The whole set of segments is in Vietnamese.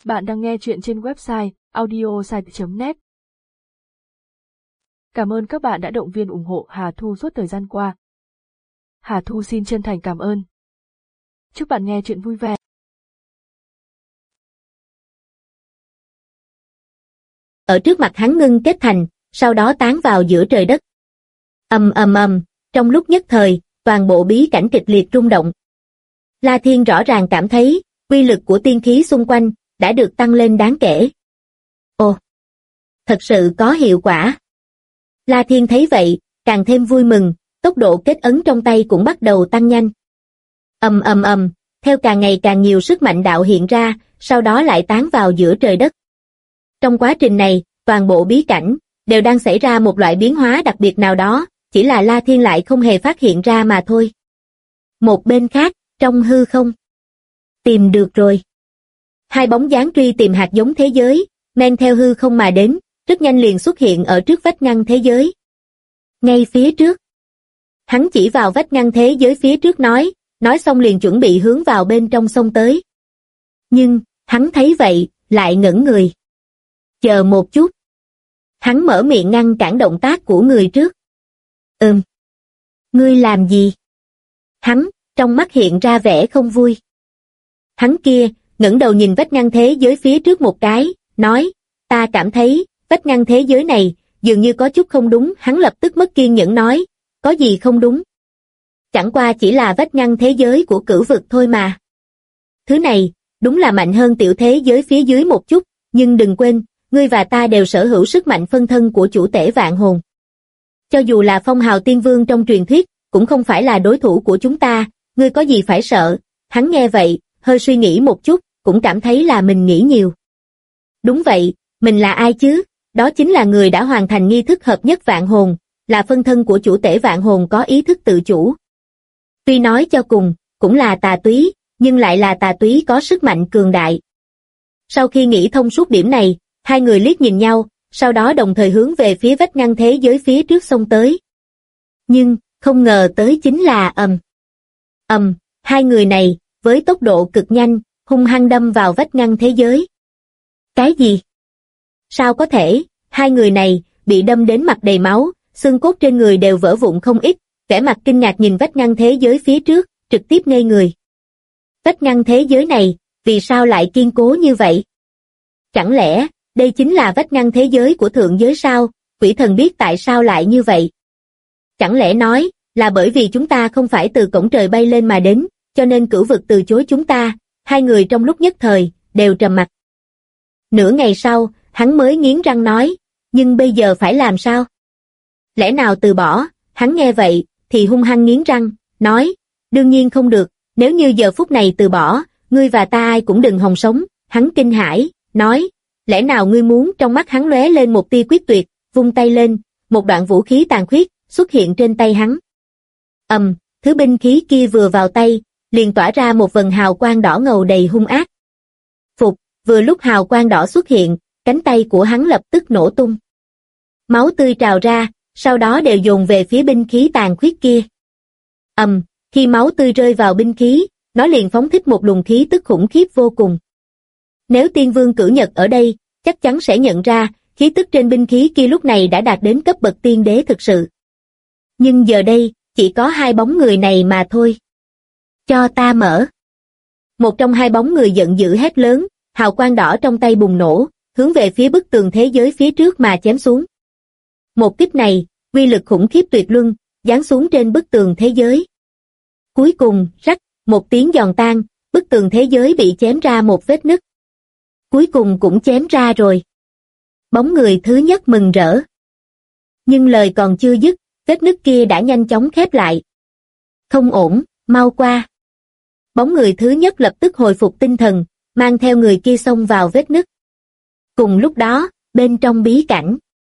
Bạn đang nghe chuyện trên website audiosite.net. Cảm ơn các bạn đã động viên ủng hộ Hà Thu suốt thời gian qua. Hà Thu xin chân thành cảm ơn. Chúc bạn nghe chuyện vui vẻ. Ở trước mặt hắn ngưng kết thành, sau đó tán vào giữa trời đất. Ầm ầm ầm, trong lúc nhất thời, toàn bộ bí cảnh kịch liệt rung động. La Thiên rõ ràng cảm thấy, uy lực của tiên khí xung quanh đã được tăng lên đáng kể. Ồ, thật sự có hiệu quả. La Thiên thấy vậy, càng thêm vui mừng, tốc độ kết ấn trong tay cũng bắt đầu tăng nhanh. Ầm ầm ầm, theo càng ngày càng nhiều sức mạnh đạo hiện ra, sau đó lại tán vào giữa trời đất. Trong quá trình này, toàn bộ bí cảnh đều đang xảy ra một loại biến hóa đặc biệt nào đó, chỉ là La Thiên lại không hề phát hiện ra mà thôi. Một bên khác, trong hư không. Tìm được rồi. Hai bóng dáng truy tìm hạt giống thế giới, men theo hư không mà đến, rất nhanh liền xuất hiện ở trước vách ngăn thế giới. Ngay phía trước. Hắn chỉ vào vách ngăn thế giới phía trước nói xong liền chuẩn bị hướng vào bên trong xông tới. Nhưng, hắn thấy vậy, lại ngẩn người. Chờ một chút. Hắn mở miệng ngăn cản động tác của người trước. Ngươi làm gì? Hắn, trong mắt hiện ra vẻ không vui. Hắn kia, ngẩng đầu nhìn vách ngăn thế giới phía trước một cái, nói, ta cảm thấy, vách ngăn thế giới này, dường như có chút không đúng. Hắn lập tức mất kiên nhẫn nói, có gì không đúng? Chẳng qua chỉ là vách ngăn thế giới của cửu vực thôi mà. Thứ này, đúng là mạnh hơn tiểu thế giới phía dưới một chút, nhưng đừng quên, ngươi và ta đều sở hữu sức mạnh phân thân của chủ tể vạn hồn. Cho dù là phong hào tiên vương trong truyền thuyết, cũng không phải là đối thủ của chúng ta, ngươi có gì phải sợ? Hắn nghe vậy, hơi suy nghĩ một chút, cũng cảm thấy là mình nghĩ nhiều. Đúng vậy, mình là ai chứ? Đó chính là người đã hoàn thành nghi thức hợp nhất vạn hồn, là phân thân của chủ tể vạn hồn có ý thức tự chủ. Tuy nói cho cùng, cũng là tà túy, nhưng lại là tà túy có sức mạnh cường đại. Sau khi nghĩ thông suốt điểm này, hai người liếc nhìn nhau, sau đó đồng thời hướng về phía vách ngăn thế giới phía trước xông tới. Nhưng, không ngờ tới chính là hai người này, với tốc độ cực nhanh, hung hăng đâm vào vách ngăn thế giới. Cái gì? Sao có thể? Hai người này, bị đâm đến mặt đầy máu, xương cốt trên người đều vỡ vụn không ít, vẻ mặt kinh ngạc nhìn vách ngăn thế giới phía trước, trực tiếp ngây người. Vách ngăn thế giới này, vì sao lại kiên cố như vậy? Chẳng lẽ, đây chính là vách ngăn thế giới của thượng giới sao? Quỷ thần biết tại sao lại như vậy? Chẳng lẽ nói, là bởi vì chúng ta không phải từ cổng trời bay lên mà đến, cho nên cửu vực từ chối chúng ta? Hai người trong lúc nhất thời, đều trầm mặc. Nửa ngày sau, hắn mới nghiến răng nói, nhưng bây giờ phải làm sao? Lẽ nào từ bỏ? Hắn nghe vậy, thì hung hăng nghiến răng, nói, đương nhiên không được, nếu như giờ phút này từ bỏ, ngươi và ta ai cũng đừng hòng sống. Hắn kinh hãi, nói, lẽ nào ngươi muốn? Trong mắt hắn lóe lên một tia quyết tuyệt, vung tay lên, một đoạn vũ khí tàn khuyết xuất hiện trên tay hắn. Thứ binh khí kia vừa vào tay, liền tỏa ra một vầng hào quang đỏ ngầu đầy hung ác. Phục, vừa lúc hào quang đỏ xuất hiện, cánh tay của hắn lập tức nổ tung. Máu tươi trào ra, sau đó đều dồn về phía binh khí tàn khuyết kia. Khi máu tươi rơi vào binh khí, nó liền phóng thích một luồng khí tức khủng khiếp vô cùng. Nếu tiên vương Cửu Nhật ở đây, chắc chắn sẽ nhận ra, khí tức trên binh khí kia lúc này đã đạt đến cấp bậc tiên đế thực sự. Nhưng giờ đây, chỉ có hai bóng người này mà thôi. Cho ta mở. Một trong hai bóng người giận dữ hét lớn, hào quang đỏ trong tay bùng nổ, hướng về phía bức tường thế giới phía trước mà chém xuống. Một kích này, uy lực khủng khiếp tuyệt luân, giáng xuống trên bức tường thế giới. Cuối cùng, rắc, một tiếng giòn tan, bức tường thế giới bị chém ra một vết nứt. Cuối cùng cũng chém ra rồi. Bóng người thứ nhất mừng rỡ. Nhưng lời còn chưa dứt, vết nứt kia đã nhanh chóng khép lại. Không ổn, mau qua. Bóng người thứ nhất lập tức hồi phục tinh thần, mang theo người kia xông vào vết nứt. Cùng lúc đó, bên trong bí cảnh.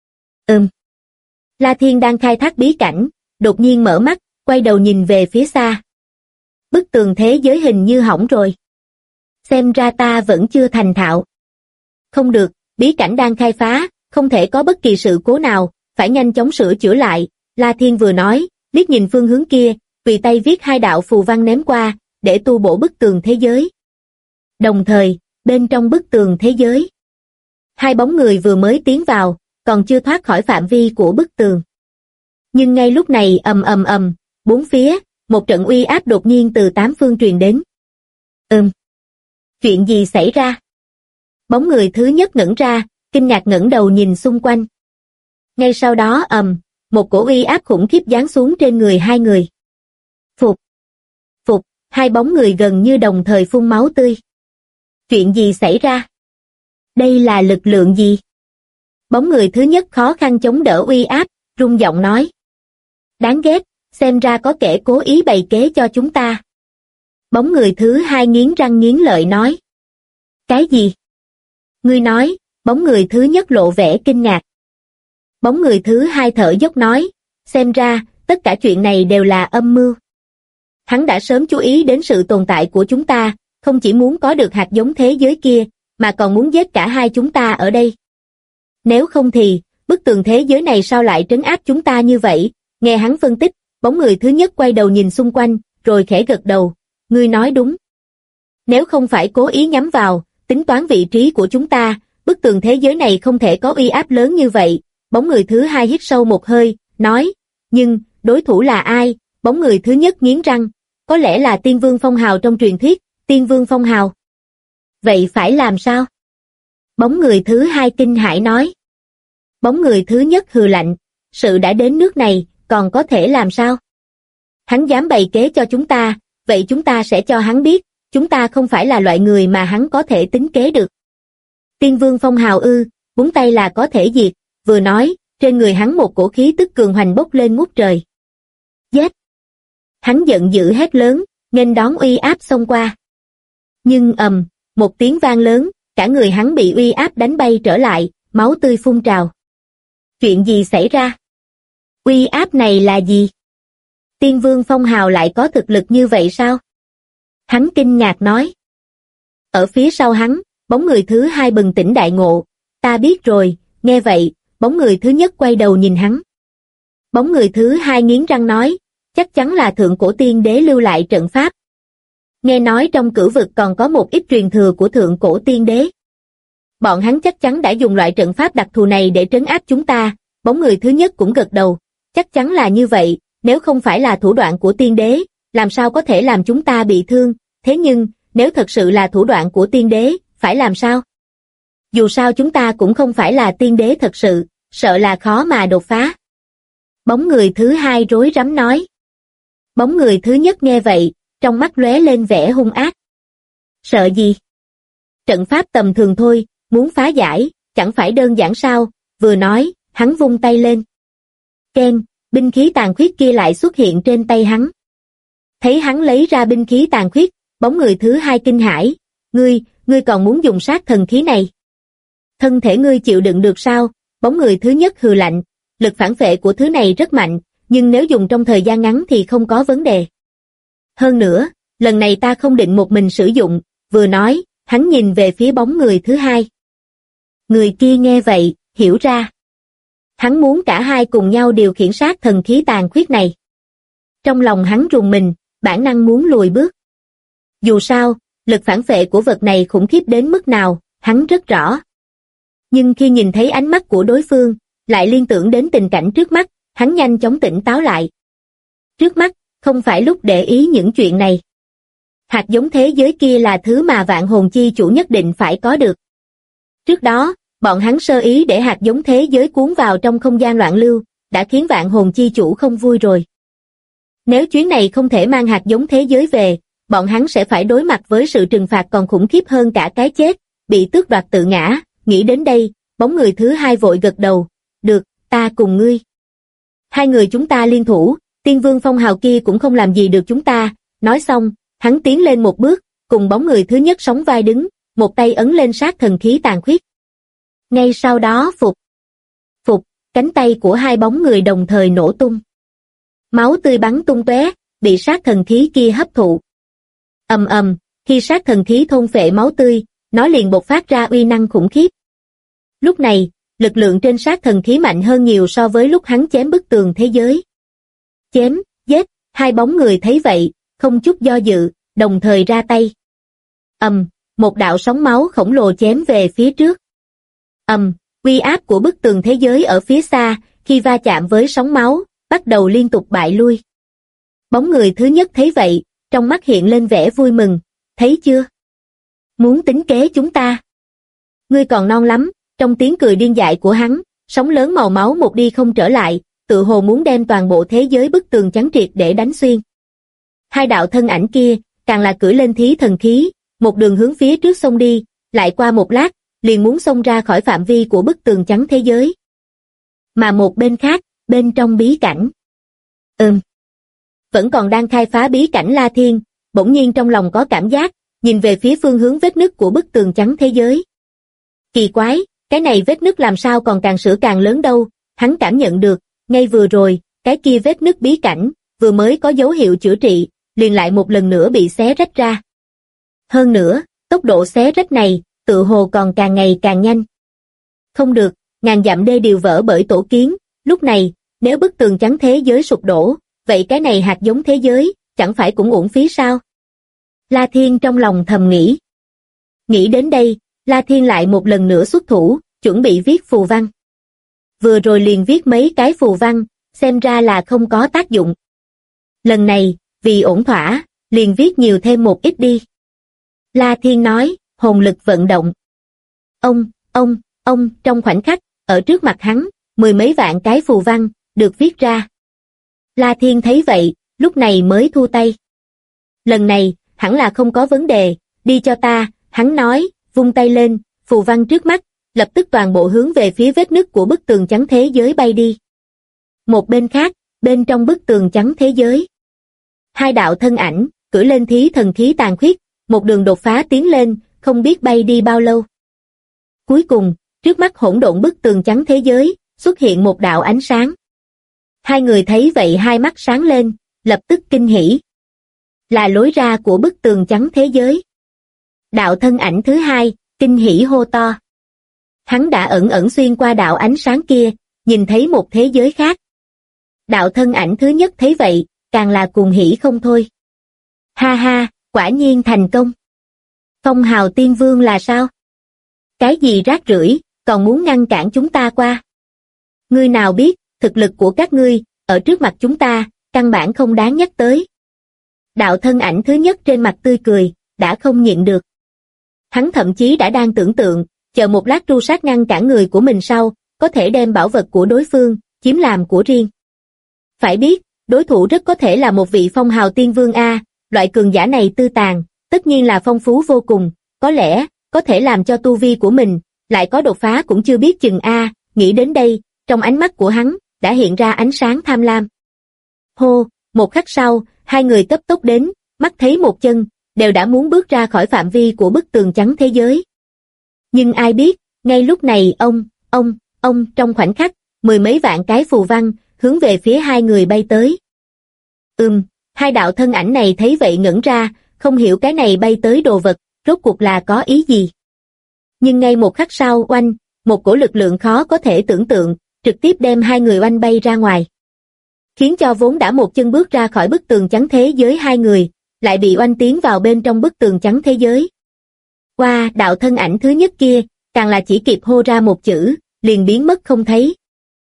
La Thiên đang khai thác bí cảnh, đột nhiên mở mắt, quay đầu nhìn về phía xa. Bức tường thế giới hình như hỏng rồi. Xem ra ta vẫn chưa thành thạo. Không được, bí cảnh đang khai phá, không thể có bất kỳ sự cố nào, phải nhanh chóng sửa chữa lại. La Thiên vừa nói, liếc nhìn phương hướng kia, tùy tay viết hai đạo phù văn ném qua, để tu bổ bức tường thế giới. Đồng thời, Bên trong bức tường thế giới, hai bóng người vừa mới tiến vào, còn chưa thoát khỏi phạm vi của bức tường. Nhưng ngay lúc này ầm ầm ầm, bốn phía, một trận uy áp đột nhiên từ tám phương truyền đến. Chuyện gì xảy ra? Bóng người thứ nhất ngẩn ra, kinh ngạc ngẩng đầu nhìn xung quanh. Ngay sau đó một cổ uy áp khủng khiếp giáng xuống trên người hai người. Phục, hai bóng người gần như đồng thời phun máu tươi. Chuyện gì xảy ra? Đây là lực lượng gì? Bóng người thứ nhất khó khăn chống đỡ uy áp, run giọng nói. Đáng ghét, xem ra có kẻ cố ý bày kế cho chúng ta. Bóng người thứ hai nghiến răng nghiến lợi nói. Cái gì? Ngươi nói, bóng người thứ nhất lộ vẻ kinh ngạc. Bóng người thứ hai thở dốc nói, xem ra, tất cả chuyện này đều là âm mưu. Hắn đã sớm chú ý đến sự tồn tại của chúng ta, không chỉ muốn có được hạt giống thế giới kia, mà còn muốn giết cả hai chúng ta ở đây. Nếu không thì, bức tường thế giới này sao lại trấn áp chúng ta như vậy? Nghe hắn phân tích, bóng người thứ nhất quay đầu nhìn xung quanh, rồi khẽ gật đầu. Ngươi nói đúng. Nếu không phải cố ý nhắm vào, tính toán vị trí của chúng ta, bức tường thế giới này không thể có uy áp lớn như vậy. Bóng người thứ hai hít sâu một hơi, nói. Nhưng, đối thủ là ai? Bóng người thứ nhất nghiến răng. Có lẽ là Tiên Vương Phong Hào trong truyền thuyết, Tiên Vương Phong Hào. Vậy phải làm sao? Bóng người thứ hai kinh hãi nói. Bóng người thứ nhất hừ lạnh. Sự đã đến nước này, còn có thể làm sao? Hắn dám bày kế cho chúng ta, vậy chúng ta sẽ cho hắn biết, chúng ta không phải là loại người mà hắn có thể tính kế được. Tiên Vương Phong Hào búng tay là có thể diệt, vừa nói, trên người hắn một cổ khí tức cường hoành bốc lên ngút trời. Giết! Hắn giận dữ hét lớn, nghênh đón uy áp xông qua. Nhưng một tiếng vang lớn, cả người hắn bị uy áp đánh bay trở lại, máu tươi phun trào. Chuyện gì xảy ra? Uy áp này là gì? Tiên Vương Phong Hào lại có thực lực như vậy sao? Hắn kinh ngạc nói. Ở phía sau hắn, bóng người thứ hai bừng tỉnh đại ngộ. Ta biết rồi, nghe vậy, bóng người thứ nhất quay đầu nhìn hắn. Bóng người thứ hai nghiến răng nói, chắc chắn là thượng cổ tiên đế lưu lại trận pháp. Nghe nói trong cửu vực còn có một ít truyền thừa của thượng cổ tiên đế. Bọn hắn chắc chắn đã dùng loại trận pháp đặc thù này để trấn áp chúng ta. Bóng người thứ nhất cũng gật đầu, chắc chắn là như vậy, nếu không phải là thủ đoạn của tiên đế, làm sao có thể làm chúng ta bị thương, thế nhưng, nếu thật sự là thủ đoạn của tiên đế, phải làm sao? Dù sao chúng ta cũng không phải là tiên đế thật sự, sợ là khó mà đột phá. Bóng người thứ hai rối rắm nói. Bóng người thứ nhất nghe vậy, trong mắt lóe lên vẻ hung ác. Sợ gì? Trận pháp tầm thường thôi, muốn phá giải, chẳng phải đơn giản sao, vừa nói, hắn vung tay lên. Keng, binh khí tàn khuyết kia lại xuất hiện trên tay hắn. Thấy hắn lấy ra binh khí tàn khuyết, bóng người thứ hai kinh hãi. Ngươi còn muốn dùng sát thần khí này? Thân thể ngươi chịu đựng được sao? Bóng người thứ nhất hừ lạnh. Lực phản phệ của thứ này rất mạnh, nhưng nếu dùng trong thời gian ngắn thì không có vấn đề. Hơn nữa, lần này ta không định một mình sử dụng, vừa nói, hắn nhìn về phía bóng người thứ hai. Người kia nghe vậy, hiểu ra. Hắn muốn cả hai cùng nhau điều khiển sát thần khí tàn khuyết này. Trong lòng hắn rùng mình, bản năng muốn lùi bước. Dù sao, lực phản phệ của vật này khủng khiếp đến mức nào, hắn rất rõ. Nhưng khi nhìn thấy ánh mắt của đối phương, lại liên tưởng đến tình cảnh trước mắt, hắn nhanh chóng tỉnh táo lại. Trước mắt, không phải lúc để ý những chuyện này. Hạt giống thế giới kia là thứ mà vạn hồn chi chủ nhất định phải có được. Trước đó, bọn hắn sơ ý để hạt giống thế giới cuốn vào trong không gian loạn lưu, đã khiến vạn hồn chi chủ không vui rồi. Nếu chuyến này không thể mang hạt giống thế giới về, bọn hắn sẽ phải đối mặt với sự trừng phạt còn khủng khiếp hơn cả cái chết, bị tước đoạt tự ngã. Nghĩ đến đây, bóng người thứ hai vội gật đầu. Được, ta cùng ngươi. Hai người chúng ta liên thủ, Tiên Vương Phong Hào kia cũng không làm gì được chúng ta. Nói xong, hắn tiến lên một bước, cùng bóng người thứ nhất sóng vai đứng, một tay ấn lên sát thần khí tàn khuyết. Ngay sau đó cánh tay của hai bóng người đồng thời nổ tung. Máu tươi bắn tung tóe, bị sát thần khí kia hấp thụ. Khi sát thần khí thôn phệ máu tươi, nó liền bộc phát ra uy năng khủng khiếp. Lúc này, lực lượng trên sát thần khí mạnh hơn nhiều so với lúc hắn chém bức tường thế giới. Chém, giết, hai bóng người thấy vậy, không chút do dự, đồng thời ra tay. một đạo sóng máu khổng lồ chém về phía trước. Uy áp của bức tường thế giới ở phía xa, khi va chạm với sóng máu, bắt đầu liên tục bại lui. Bóng người thứ nhất thấy vậy, trong mắt hiện lên vẻ vui mừng, thấy chưa? Muốn tính kế chúng ta. Ngươi còn non lắm, trong tiếng cười điên dại của hắn, sóng lớn màu máu một đi không trở lại, tự hồ muốn đem toàn bộ thế giới bức tường chắn triệt để đánh xuyên. Hai đạo thân ảnh kia, càng là cưỡi lên thí thần khí, một đường hướng phía trước xông đi, lại qua một lát, liền muốn xông ra khỏi phạm vi của bức tường chắn thế giới. Mà một bên khác, bên trong bí cảnh. Vẫn còn đang khai phá bí cảnh La Thiên, bỗng nhiên trong lòng có cảm giác, nhìn về phía phương hướng vết nứt của bức tường chắn thế giới. Kỳ quái, cái này vết nứt làm sao còn càng sửa càng lớn đâu, hắn cảm nhận được, ngay vừa rồi, cái kia vết nứt bí cảnh, vừa mới có dấu hiệu chữa trị, liền lại một lần nữa bị xé rách ra. Hơn nữa, tốc độ xé rách này, tự hồ còn càng ngày càng nhanh. Không được, ngàn dặm đê điều vỡ bởi tổ kiến, lúc này, nếu bức tường chắn thế giới sụp đổ, vậy cái này hạt giống thế giới, chẳng phải cũng uổng phí sao? La Thiên trong lòng thầm nghĩ. Nghĩ đến đây, La Thiên lại một lần nữa xuất thủ, chuẩn bị viết phù văn. Vừa rồi liền viết mấy cái phù văn, xem ra là không có tác dụng. Lần này, vì ổn thỏa, liền viết nhiều thêm một ít đi. La Thiên nói, hồn lực vận động. Ông, trong khoảnh khắc, ở trước mặt hắn, mười mấy vạn cái phù văn, được viết ra. La Thiên thấy vậy, lúc này mới thu tay. Lần này, hẳn là không có vấn đề, đi cho ta, hắn nói, vung tay lên, phù văn trước mắt, lập tức toàn bộ hướng về phía vết nứt của bức tường chắn thế giới bay đi. Một bên khác, bên trong bức tường chắn thế giới. Hai đạo thân ảnh, cưỡi lên thí thần khí tàn khuyết, một đường đột phá tiến lên, không biết bay đi bao lâu. Cuối cùng, trước mắt hỗn độn bức tường chắn thế giới, xuất hiện một đạo ánh sáng. Hai người thấy vậy hai mắt sáng lên, lập tức kinh hỉ. Là lối ra của bức tường chắn thế giới. Đạo thân ảnh thứ hai, kinh hỉ hô to. Hắn đã ẩn ẩn xuyên qua đạo ánh sáng kia, nhìn thấy một thế giới khác. Đạo thân ảnh thứ nhất thấy vậy, càng là cuồng hỉ không thôi. Ha ha, quả nhiên thành công. Phong hào tiên vương là sao? Cái gì rác rưởi, còn muốn ngăn cản chúng ta qua? Ngươi nào biết, thực lực của các ngươi, ở trước mặt chúng ta, căn bản không đáng nhắc tới. Đạo thân ảnh thứ nhất trên mặt tươi cười, đã không nhịn được. Hắn thậm chí đã đang tưởng tượng, chờ một lát tru sát ngăn cản người của mình sau, có thể đem bảo vật của đối phương, chiếm làm của riêng. Phải biết, đối thủ rất có thể là một vị phong hào tiên vương A, loại cường giả này tư tàng, tất nhiên là phong phú vô cùng, có lẽ, có thể làm cho tu vi của mình, lại có đột phá cũng chưa biết chừng A, nghĩ đến đây, trong ánh mắt của hắn, đã hiện ra ánh sáng tham lam. Hô, một khắc sau, hai người cấp tốc đến, mắt thấy một chân, đều đã muốn bước ra khỏi phạm vi của bức tường chắn thế giới. Nhưng ai biết, ngay lúc này ông, trong khoảnh khắc, mười mấy vạn cái phù văn, hướng về phía hai người bay tới. Hai đạo thân ảnh này thấy vậy ngẩn ra, không hiểu cái này bay tới đồ vật, rốt cuộc là có ý gì. Nhưng ngay một khắc sau oanh, một cổ lực lượng khó có thể tưởng tượng, trực tiếp đem hai người oanh bay ra ngoài. Khiến cho vốn đã một chân bước ra khỏi bức tường chắn thế giới hai người, lại bị oanh tiến vào bên trong bức tường chắn thế giới. Qua đạo thân ảnh thứ nhất kia, càng là chỉ kịp hô ra một chữ, liền biến mất không thấy.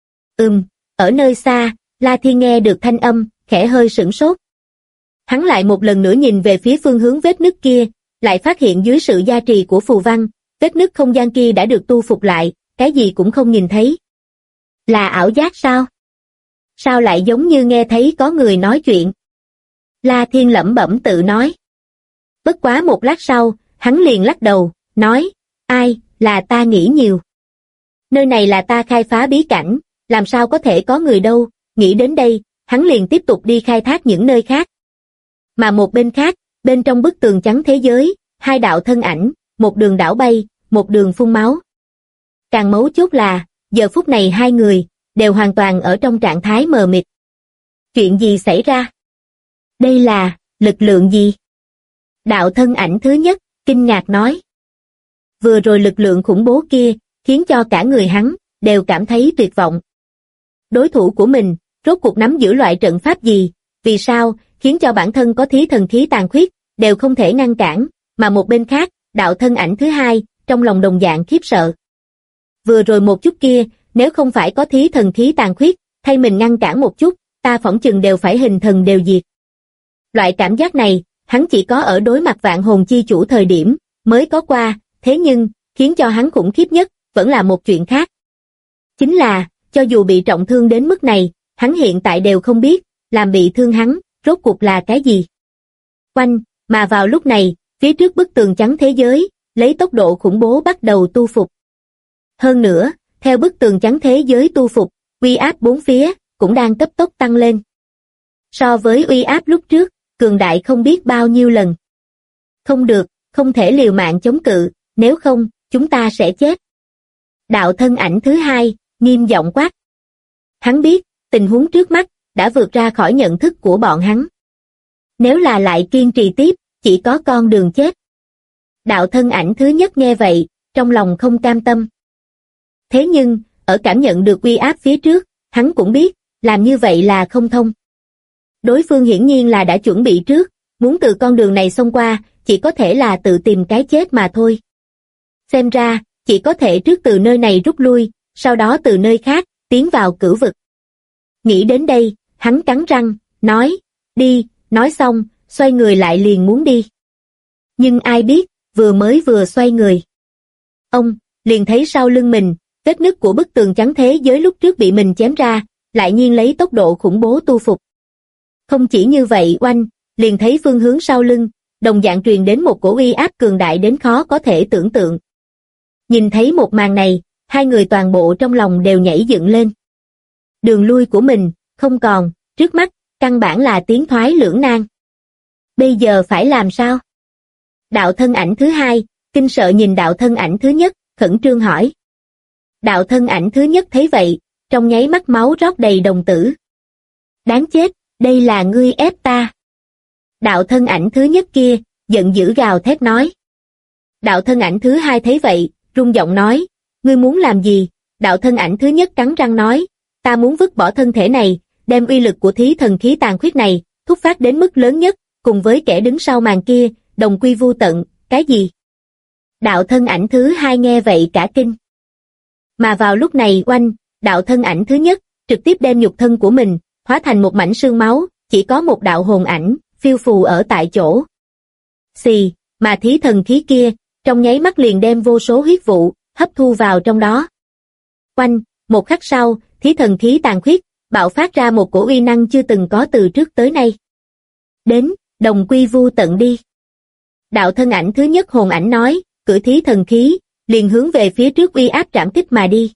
Ở nơi xa, La Thiên nghe được thanh âm, khẽ hơi sửng sốt. Hắn lại một lần nữa nhìn về phía phương hướng vết nứt kia, lại phát hiện dưới sự gia trì của phù văn, vết nứt không gian kia đã được tu phục lại, cái gì cũng không nhìn thấy. Là ảo giác sao? Sao lại giống như nghe thấy có người nói chuyện? La Thiên lẩm bẩm tự nói. Bất quá một lát sau, hắn liền lắc đầu, nói, ai, là ta nghĩ nhiều. Nơi này là ta khai phá bí cảnh, làm sao có thể có người đâu, nghĩ đến đây, hắn liền tiếp tục đi khai thác những nơi khác. Mà một bên khác, bên trong bức tường chắn thế giới, hai đạo thân ảnh, một đường đảo bay, một đường phun máu. Càng mấu chốt là, giờ phút này hai người, đều hoàn toàn ở trong trạng thái mờ mịt. Chuyện gì xảy ra? Đây là, lực lượng gì? Đạo thân ảnh thứ nhất, kinh ngạc nói. Vừa rồi lực lượng khủng bố kia, khiến cho cả người hắn, đều cảm thấy tuyệt vọng. Đối thủ của mình, rốt cuộc nắm giữ loại trận pháp gì, vì sao, khiến cho bản thân có thí thần khí tàn khuyết, đều không thể ngăn cản, mà một bên khác, đạo thân ảnh thứ hai, trong lòng đồng dạng khiếp sợ. Vừa rồi một chút kia, nếu không phải có thí thần khí tàn khuyết, thay mình ngăn cản một chút, ta phỏng chừng đều phải hình thần đều diệt. Loại cảm giác này, hắn chỉ có ở đối mặt vạn hồn chi chủ thời điểm, mới có qua, thế nhưng, khiến cho hắn khủng khiếp nhất, vẫn là một chuyện khác. Chính là, cho dù bị trọng thương đến mức này, hắn hiện tại đều không biết, làm bị thương hắn, rốt cuộc là cái gì. Oanh, mà vào lúc này, phía trước bức tường trắng thế giới, lấy tốc độ khủng bố bắt đầu tu phục. Hơn nữa, theo bức tường trắng thế giới tu phục, uy áp bốn phía, cũng đang cấp tốc tăng lên. So với uy áp lúc trước, cường đại không biết bao nhiêu lần. Không được, không thể liều mạng chống cự, nếu không, chúng ta sẽ chết. Đạo thân ảnh thứ hai, nghiêm giọng quát. Hắn biết, tình huống trước mắt, đã vượt ra khỏi nhận thức của bọn hắn. Nếu là lại kiên trì tiếp, chỉ có con đường chết. Đạo thân ảnh thứ nhất nghe vậy, trong lòng không cam tâm. Thế nhưng, ở cảm nhận được uy áp phía trước, hắn cũng biết, làm như vậy là không thông. Đối phương hiển nhiên là đã chuẩn bị trước, muốn từ con đường này xông qua, chỉ có thể là tự tìm cái chết mà thôi. Xem ra, chỉ có thể trước từ nơi này rút lui, sau đó từ nơi khác, tiến vào cửu vực. Nghĩ đến đây, hắn cắn răng, nói, đi, nói xong, xoay người lại liền muốn đi. Nhưng ai biết, vừa xoay người. Ông, liền thấy sau lưng mình, vết nứt của bức tường trắng thế giới lúc trước bị mình chém ra, lại nhiên lấy tốc độ khủng bố tu phục. Không chỉ như vậy oanh, liền thấy phương hướng sau lưng, đồng dạng truyền đến một cổ uy áp cường đại đến khó có thể tưởng tượng. Nhìn thấy một màn này, hai người toàn bộ trong lòng đều nhảy dựng lên. Đường lui của mình, không còn, trước mắt, căn bản là tiến thoái lưỡng nan. Bây giờ phải làm sao? Đạo thân ảnh thứ hai, kinh sợ nhìn đạo thân ảnh thứ nhất, khẩn trương hỏi. Đạo thân ảnh thứ nhất thấy vậy, trong nháy mắt máu rót đầy đồng tử. Đáng chết, đây là ngươi ép ta. Đạo thân ảnh thứ nhất kia, giận dữ gào thét nói. Đạo thân ảnh thứ hai thấy vậy, rung giọng nói, ngươi muốn làm gì? Đạo thân ảnh thứ nhất cắn răng nói, ta muốn vứt bỏ thân thể này, đem uy lực của thí thần khí tàn khuyết này, thúc phát đến mức lớn nhất, cùng với kẻ đứng sau màn kia, đồng quy vu tận, cái gì? Đạo thân ảnh thứ hai nghe vậy cả kinh. Mà vào lúc này oanh, đạo thân ảnh thứ nhất, trực tiếp đem nhục thân của mình, hóa thành một mảnh xương máu, chỉ có một đạo hồn ảnh, phiêu phù ở tại chỗ. Xì, mà thí thần khí kia, trong nháy mắt liền đem vô số huyết vụ, hấp thu vào trong đó. Oanh, một khắc sau, thí thần khí tàn khuyết, bạo phát ra một cổ uy năng chưa từng có từ trước tới nay. Đến, đồng quy vu tận đi. Đạo thân ảnh thứ nhất hồn ảnh nói, cưỡi thí thần khí, liền hướng về phía trước uy áp trảm kích mà đi.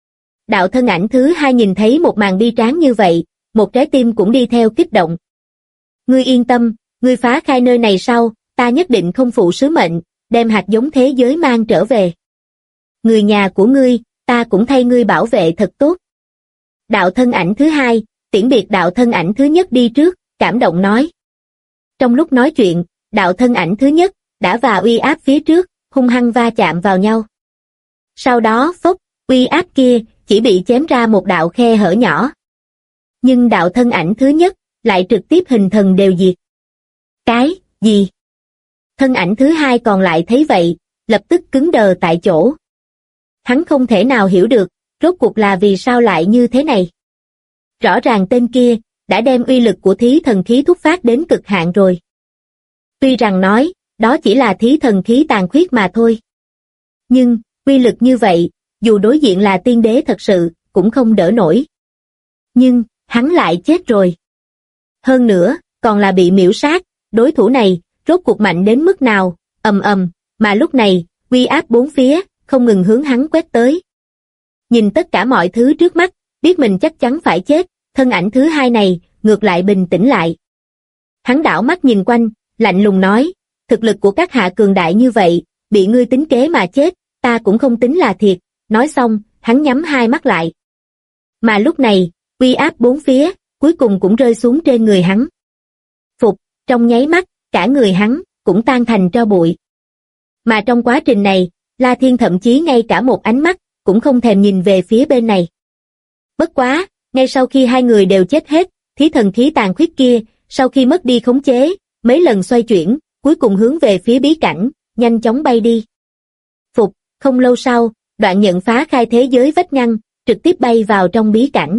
Đạo thân ảnh thứ hai nhìn thấy một màn bi tráng như vậy, một trái tim cũng đi theo kích động. Ngươi yên tâm, ngươi phá khai nơi này sau, ta nhất định không phụ sứ mệnh, đem hạt giống thế giới mang trở về. Người nhà của ngươi, ta cũng thay ngươi bảo vệ thật tốt. Đạo thân ảnh thứ hai, tiễn biệt đạo thân ảnh thứ nhất đi trước, cảm động nói. Trong lúc nói chuyện, đạo thân ảnh thứ nhất, đã và uy áp phía trước, hung hăng va chạm vào nhau. Sau đó phốc, uy áp kia, chỉ bị chém ra một đạo khe hở nhỏ. Nhưng đạo thân ảnh thứ nhất, lại trực tiếp hình thần đều diệt. Cái, gì? Thân ảnh thứ hai còn lại thấy vậy, lập tức cứng đờ tại chỗ. Hắn không thể nào hiểu được, rốt cuộc là vì sao lại như thế này. Rõ ràng tên kia, đã đem uy lực của thí thần khí thúc phát đến cực hạn rồi. Tuy rằng nói, đó chỉ là thí thần khí tàn khuyết mà thôi. Nhưng, uy lực như vậy, dù đối diện là tiên đế thật sự, cũng không đỡ nổi. Nhưng, hắn lại chết rồi. Hơn nữa, còn là bị miễu sát, đối thủ này, rốt cuộc mạnh đến mức nào, ầm ầm, mà lúc này, uy áp bốn phía, không ngừng hướng hắn quét tới. Nhìn tất cả mọi thứ trước mắt, biết mình chắc chắn phải chết, thân ảnh thứ hai này, ngược lại bình tĩnh lại. Hắn đảo mắt nhìn quanh, lạnh lùng nói, thực lực của các hạ cường đại như vậy, bị ngươi tính kế mà chết, ta cũng không tính là thiệt. Nói xong, hắn nhắm hai mắt lại. Mà lúc này, uy áp bốn phía, cuối cùng cũng rơi xuống trên người hắn. Phục, trong nháy mắt, cả người hắn, cũng tan thành tro bụi. Mà trong quá trình này, La Thiên thậm chí ngay cả một ánh mắt, cũng không thèm nhìn về phía bên này. Bất quá, ngay sau khi hai người đều chết hết, thí thần khí tàn khuyết kia, sau khi mất đi khống chế, mấy lần xoay chuyển, cuối cùng hướng về phía bí cảnh, nhanh chóng bay đi. Phục, không lâu sau, đoạn nhận phá khai thế giới vách ngăn, trực tiếp bay vào trong bí cảnh.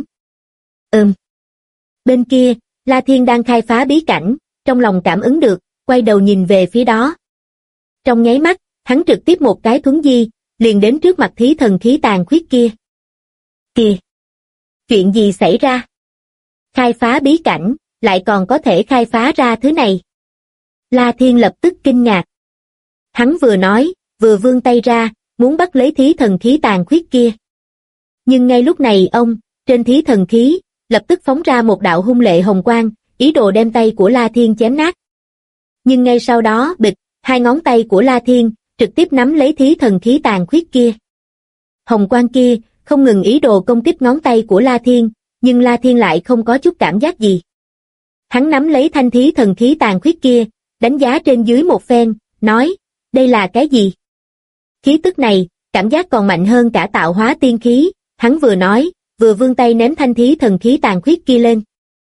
Bên kia, La Thiên đang khai phá bí cảnh, trong lòng cảm ứng được, quay đầu nhìn về phía đó. Trong nháy mắt, hắn trực tiếp một cái thuấn di, liền đến trước mặt thí thần khí tàn khuyết kia. Kìa! Chuyện gì xảy ra? Khai phá bí cảnh, lại còn có thể khai phá ra thứ này. La Thiên lập tức kinh ngạc. Hắn vừa nói, vừa vươn tay ra, muốn bắt lấy thí thần khí tàn khuyết kia. Nhưng ngay lúc này trên thí thần khí, lập tức phóng ra một đạo hung lệ hồng quang, ý đồ đem tay của La Thiên chém nát. Nhưng ngay sau đó, bịch, hai ngón tay của La Thiên, trực tiếp nắm lấy thí thần khí tàn khuyết kia. Hồng quang kia, không ngừng ý đồ công kích ngón tay của La Thiên, nhưng La Thiên lại không có chút cảm giác gì. Hắn nắm lấy thanh thí thần khí tàn khuyết kia, đánh giá trên dưới một phen, nói, đây là cái gì? Khí tức này, cảm giác còn mạnh hơn cả tạo hóa tiên khí, hắn vừa nói, vừa vươn tay ném thanh thí thần khí tàn khuyết kia lên.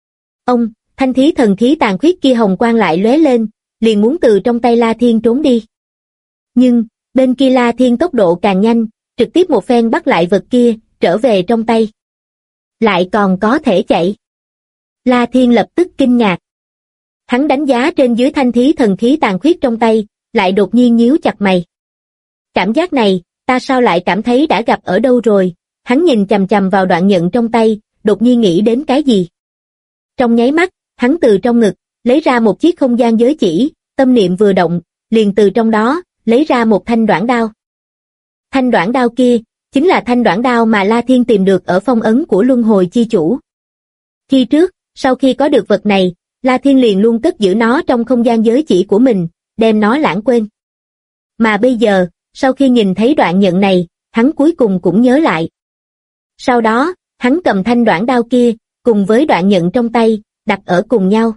Thanh thí thần khí tàn khuyết kia hồng quang lại lóe lên, liền muốn từ trong tay La Thiên trốn đi. Nhưng, bên kia La Thiên tốc độ càng nhanh, trực tiếp một phen bắt lại vật kia, trở về trong tay. Lại còn có thể chạy. La Thiên lập tức kinh ngạc. Hắn đánh giá trên dưới thanh thí thần khí tàn khuyết trong tay, lại đột nhiên nhíu chặt mày. Cảm giác này, ta sao lại cảm thấy đã gặp ở đâu rồi? Hắn nhìn chằm chằm vào đoạn nhận trong tay, đột nhiên nghĩ đến cái gì. Trong nháy mắt, hắn từ trong ngực, lấy ra một chiếc không gian giới chỉ, tâm niệm vừa động, liền từ trong đó, lấy ra một thanh đoản đao. Thanh đoản đao kia, chính là thanh đoản đao mà La Thiên tìm được ở phong ấn của luân hồi chi chủ. Khi trước, sau khi có được vật này, La Thiên liền luôn cất giữ nó trong không gian giới chỉ của mình, đem nó lãng quên. Mà bây giờ, sau khi nhìn thấy đoạn nhận này, hắn cuối cùng cũng nhớ lại. Sau đó, hắn cầm thanh đoản đao kia, cùng với đoạn nhận trong tay, đặt ở cùng nhau.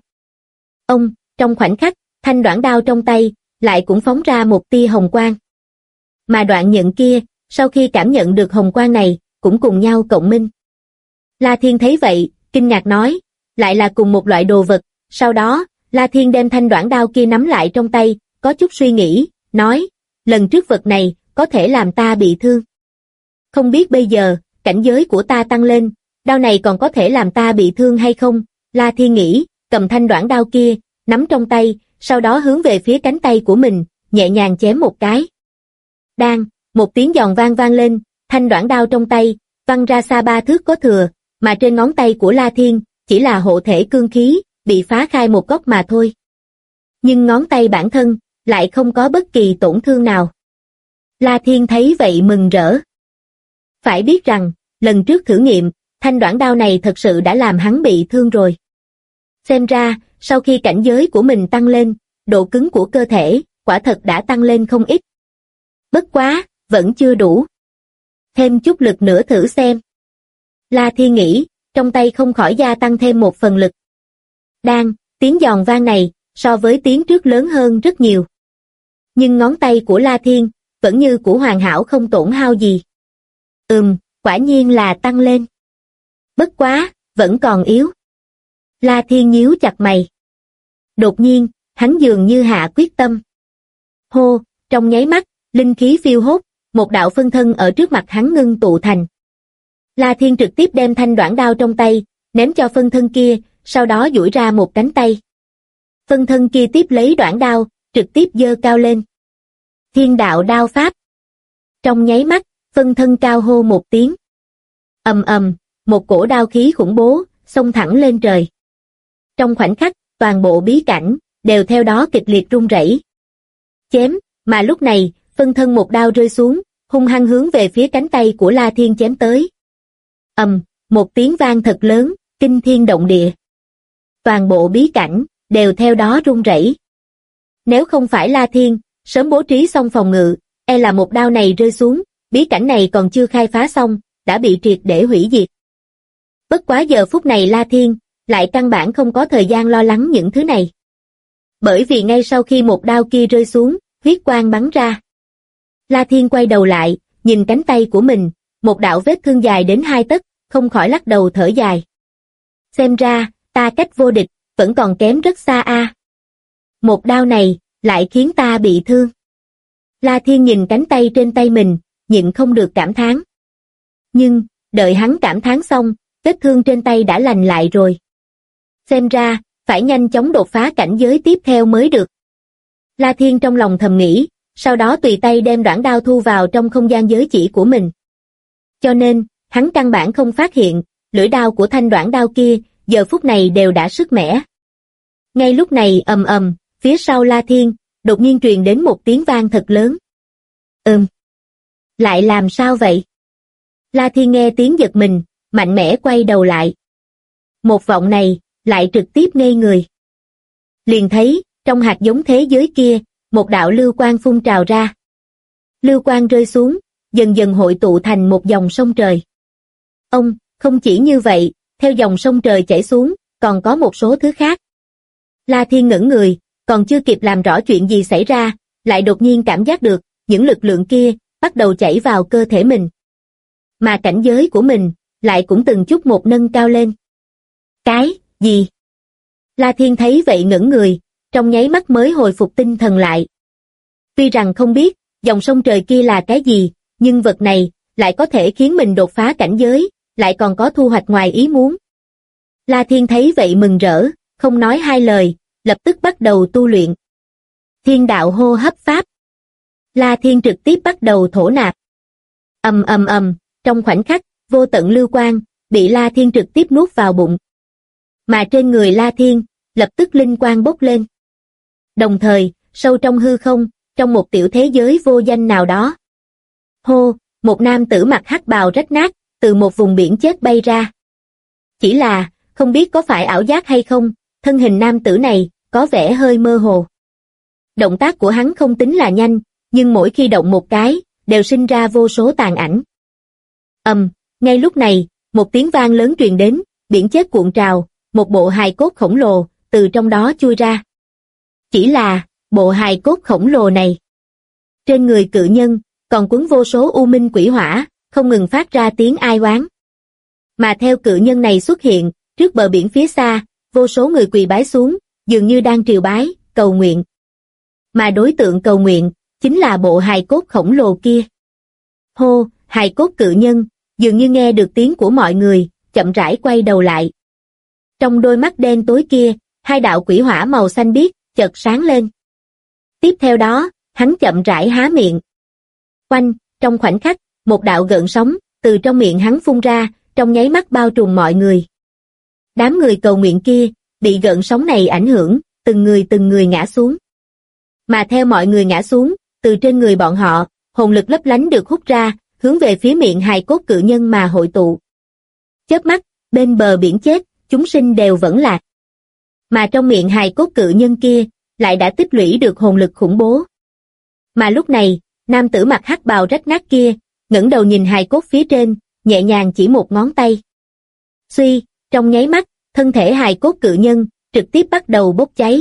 Trong khoảnh khắc, thanh đoản đao trong tay, lại cũng phóng ra một tia hồng quang. Mà đoạn nhận kia, sau khi cảm nhận được hồng quang này, cũng cùng nhau cộng minh. La Thiên thấy vậy, kinh ngạc nói, lại là cùng một loại đồ vật. Sau đó, La Thiên đem thanh đoản đao kia nắm lại trong tay, có chút suy nghĩ, nói, lần trước vật này, có thể làm ta bị thương. Không biết bây giờ, cảnh giới của ta tăng lên, đao này còn có thể làm ta bị thương hay không? La Thiên nghĩ, cầm thanh đoản đao kia, nắm trong tay, sau đó hướng về phía cánh tay của mình, nhẹ nhàng chém một cái. Đang, một tiếng giòn vang vang lên, thanh đoản đao trong tay, văng ra xa 3 thước có thừa, mà trên ngón tay của La Thiên, chỉ là hộ thể cương khí, bị phá khai một góc mà thôi. Nhưng ngón tay bản thân, lại không có bất kỳ tổn thương nào. La Thiên thấy vậy mừng rỡ. Phải biết rằng, lần trước thử nghiệm, thanh đoản đao này thật sự đã làm hắn bị thương rồi. Xem ra, sau khi cảnh giới của mình tăng lên, độ cứng của cơ thể, quả thật đã tăng lên không ít. Bất quá, vẫn chưa đủ. Thêm chút lực nữa thử xem. La Thiên nghĩ, trong tay không khỏi gia tăng thêm một phần lực. Đang, tiếng giòn vang này, so với tiếng trước lớn hơn rất nhiều. Nhưng ngón tay của La Thiên, vẫn như của hoàn hảo không tổn hao gì. Quả nhiên là tăng lên. Bất quá, vẫn còn yếu. La Thiên nhíu chặt mày. Đột nhiên, hắn dường như hạ quyết tâm. Hô, trong nháy mắt, linh khí phiêu hốt, một đạo phân thân ở trước mặt hắn ngưng tụ thành. La Thiên trực tiếp đem thanh đoản đao trong tay, ném cho phân thân kia, sau đó duỗi ra một cánh tay. Phân thân kia tiếp lấy đoản đao, trực tiếp giơ cao lên. Thiên đạo đao pháp. Trong nháy mắt, phân thân cao hô một tiếng. Một cổ đao khí khủng bố, xông thẳng lên trời. Trong khoảnh khắc, toàn bộ bí cảnh, đều theo đó kịch liệt rung rẩy. Chém, mà lúc này, phân thân một đao rơi xuống, hung hăng hướng về phía cánh tay của La Thiên chém tới. Một tiếng vang thật lớn, kinh thiên động địa. Toàn bộ bí cảnh, đều theo đó rung rẩy. Nếu không phải La Thiên, sớm bố trí xong phòng ngự, e là một đao này rơi xuống, bí cảnh này còn chưa khai phá xong, đã bị triệt để hủy diệt. Bất quá giờ phút này La Thiên, lại căn bản không có thời gian lo lắng những thứ này. Bởi vì ngay sau khi một đao kia rơi xuống, huyết quang bắn ra. La Thiên quay đầu lại, nhìn cánh tay của mình, một đạo vết thương dài đến 2 tấc, không khỏi lắc đầu thở dài. Xem ra, ta cách vô địch, vẫn còn kém rất xa a. Một đao này, lại khiến ta bị thương. La Thiên nhìn cánh tay trên tay mình, nhịn không được cảm thán. Nhưng, đợi hắn cảm thán xong, vết thương trên tay đã lành lại rồi. Xem ra, phải nhanh chóng đột phá cảnh giới tiếp theo mới được. La Thiên trong lòng thầm nghĩ, sau đó tùy tay đem đoạn đao thu vào trong không gian giới chỉ của mình. Cho nên, hắn căn bản không phát hiện, lưỡi đao của thanh đoạn đao kia, giờ phút này đều đã sức mẻ. Ngay lúc này ầm ầm, phía sau La Thiên, đột nhiên truyền đến một tiếng vang thật lớn. Lại làm sao vậy? La Thiên nghe tiếng giật mình, mạnh mẽ quay đầu lại. Một vọng này, lại trực tiếp ngây người. Liền thấy, trong hạt giống thế giới kia, một đạo lưu quang phun trào ra. Lưu quang rơi xuống, dần dần hội tụ thành một dòng sông trời. Không chỉ như vậy, theo dòng sông trời chảy xuống, còn có một số thứ khác. La Thiên ngẩn người, còn chưa kịp làm rõ chuyện gì xảy ra, lại đột nhiên cảm giác được, những lực lượng kia, bắt đầu chảy vào cơ thể mình. Mà cảnh giới của mình, lại cũng từng chút một nâng cao lên. Cái gì? La Thiên thấy vậy ngẩn người, trong nháy mắt mới hồi phục tinh thần lại. Tuy rằng không biết, dòng sông trời kia là cái gì, nhưng vật này, lại có thể khiến mình đột phá cảnh giới, lại còn có thu hoạch ngoài ý muốn. La Thiên thấy vậy mừng rỡ, không nói hai lời, lập tức bắt đầu tu luyện. Thiên đạo hô hấp pháp. La Thiên trực tiếp bắt đầu thổ nạp. Trong khoảnh khắc, vô tận lưu quang, bị La Thiên trực tiếp nuốt vào bụng. Mà trên người La Thiên, lập tức linh quang bốc lên. Đồng thời, sâu trong hư không, trong một tiểu thế giới vô danh nào đó. Hô, một nam tử mặc hắc bào rách nát, từ một vùng biển chết bay ra. Chỉ là, không biết có phải ảo giác hay không, thân hình nam tử này, có vẻ hơi mơ hồ. Động tác của hắn không tính là nhanh, nhưng mỗi khi động một cái, đều sinh ra vô số tàn ảnh. Ngay lúc này, một tiếng vang lớn truyền đến, biển chết cuộn trào, một bộ hài cốt khổng lồ, từ trong đó chui ra. Chỉ là, bộ hài cốt khổng lồ này. Trên người cự nhân, còn quấn vô số u minh quỷ hỏa, không ngừng phát ra tiếng ai oán. Mà theo cự nhân này xuất hiện, trước bờ biển phía xa, vô số người quỳ bái xuống, dường như đang triều bái, cầu nguyện. Mà đối tượng cầu nguyện, chính là bộ hài cốt khổng lồ kia. Hô, hài cốt cự nhân, dường như nghe được tiếng của mọi người, chậm rãi quay đầu lại. Trong đôi mắt đen tối kia, hai đạo quỷ hỏa màu xanh biếc, chợt sáng lên. Tiếp theo đó, hắn chậm rãi há miệng. Oanh, trong khoảnh khắc, một đạo gợn sóng, từ trong miệng hắn phun ra, trong nháy mắt bao trùm mọi người. Đám người cầu nguyện kia, bị gợn sóng này ảnh hưởng, từng người ngã xuống. Mà theo mọi người ngã xuống, từ trên người bọn họ, hồn lực lấp lánh được hút ra, hướng về phía miệng hài cốt cự nhân mà hội tụ. Chớp mắt, bên bờ biển chết, chúng sinh đều vẫn lạc. Mà trong miệng hài cốt cự nhân kia, lại đã tích lũy được hồn lực khủng bố. Mà lúc này, nam tử mặc hắc bào rách nát kia, ngẩng đầu nhìn hài cốt phía trên, nhẹ nhàng chỉ một ngón tay. Suy, trong nháy mắt, thân thể hài cốt cự nhân, trực tiếp bắt đầu bốc cháy.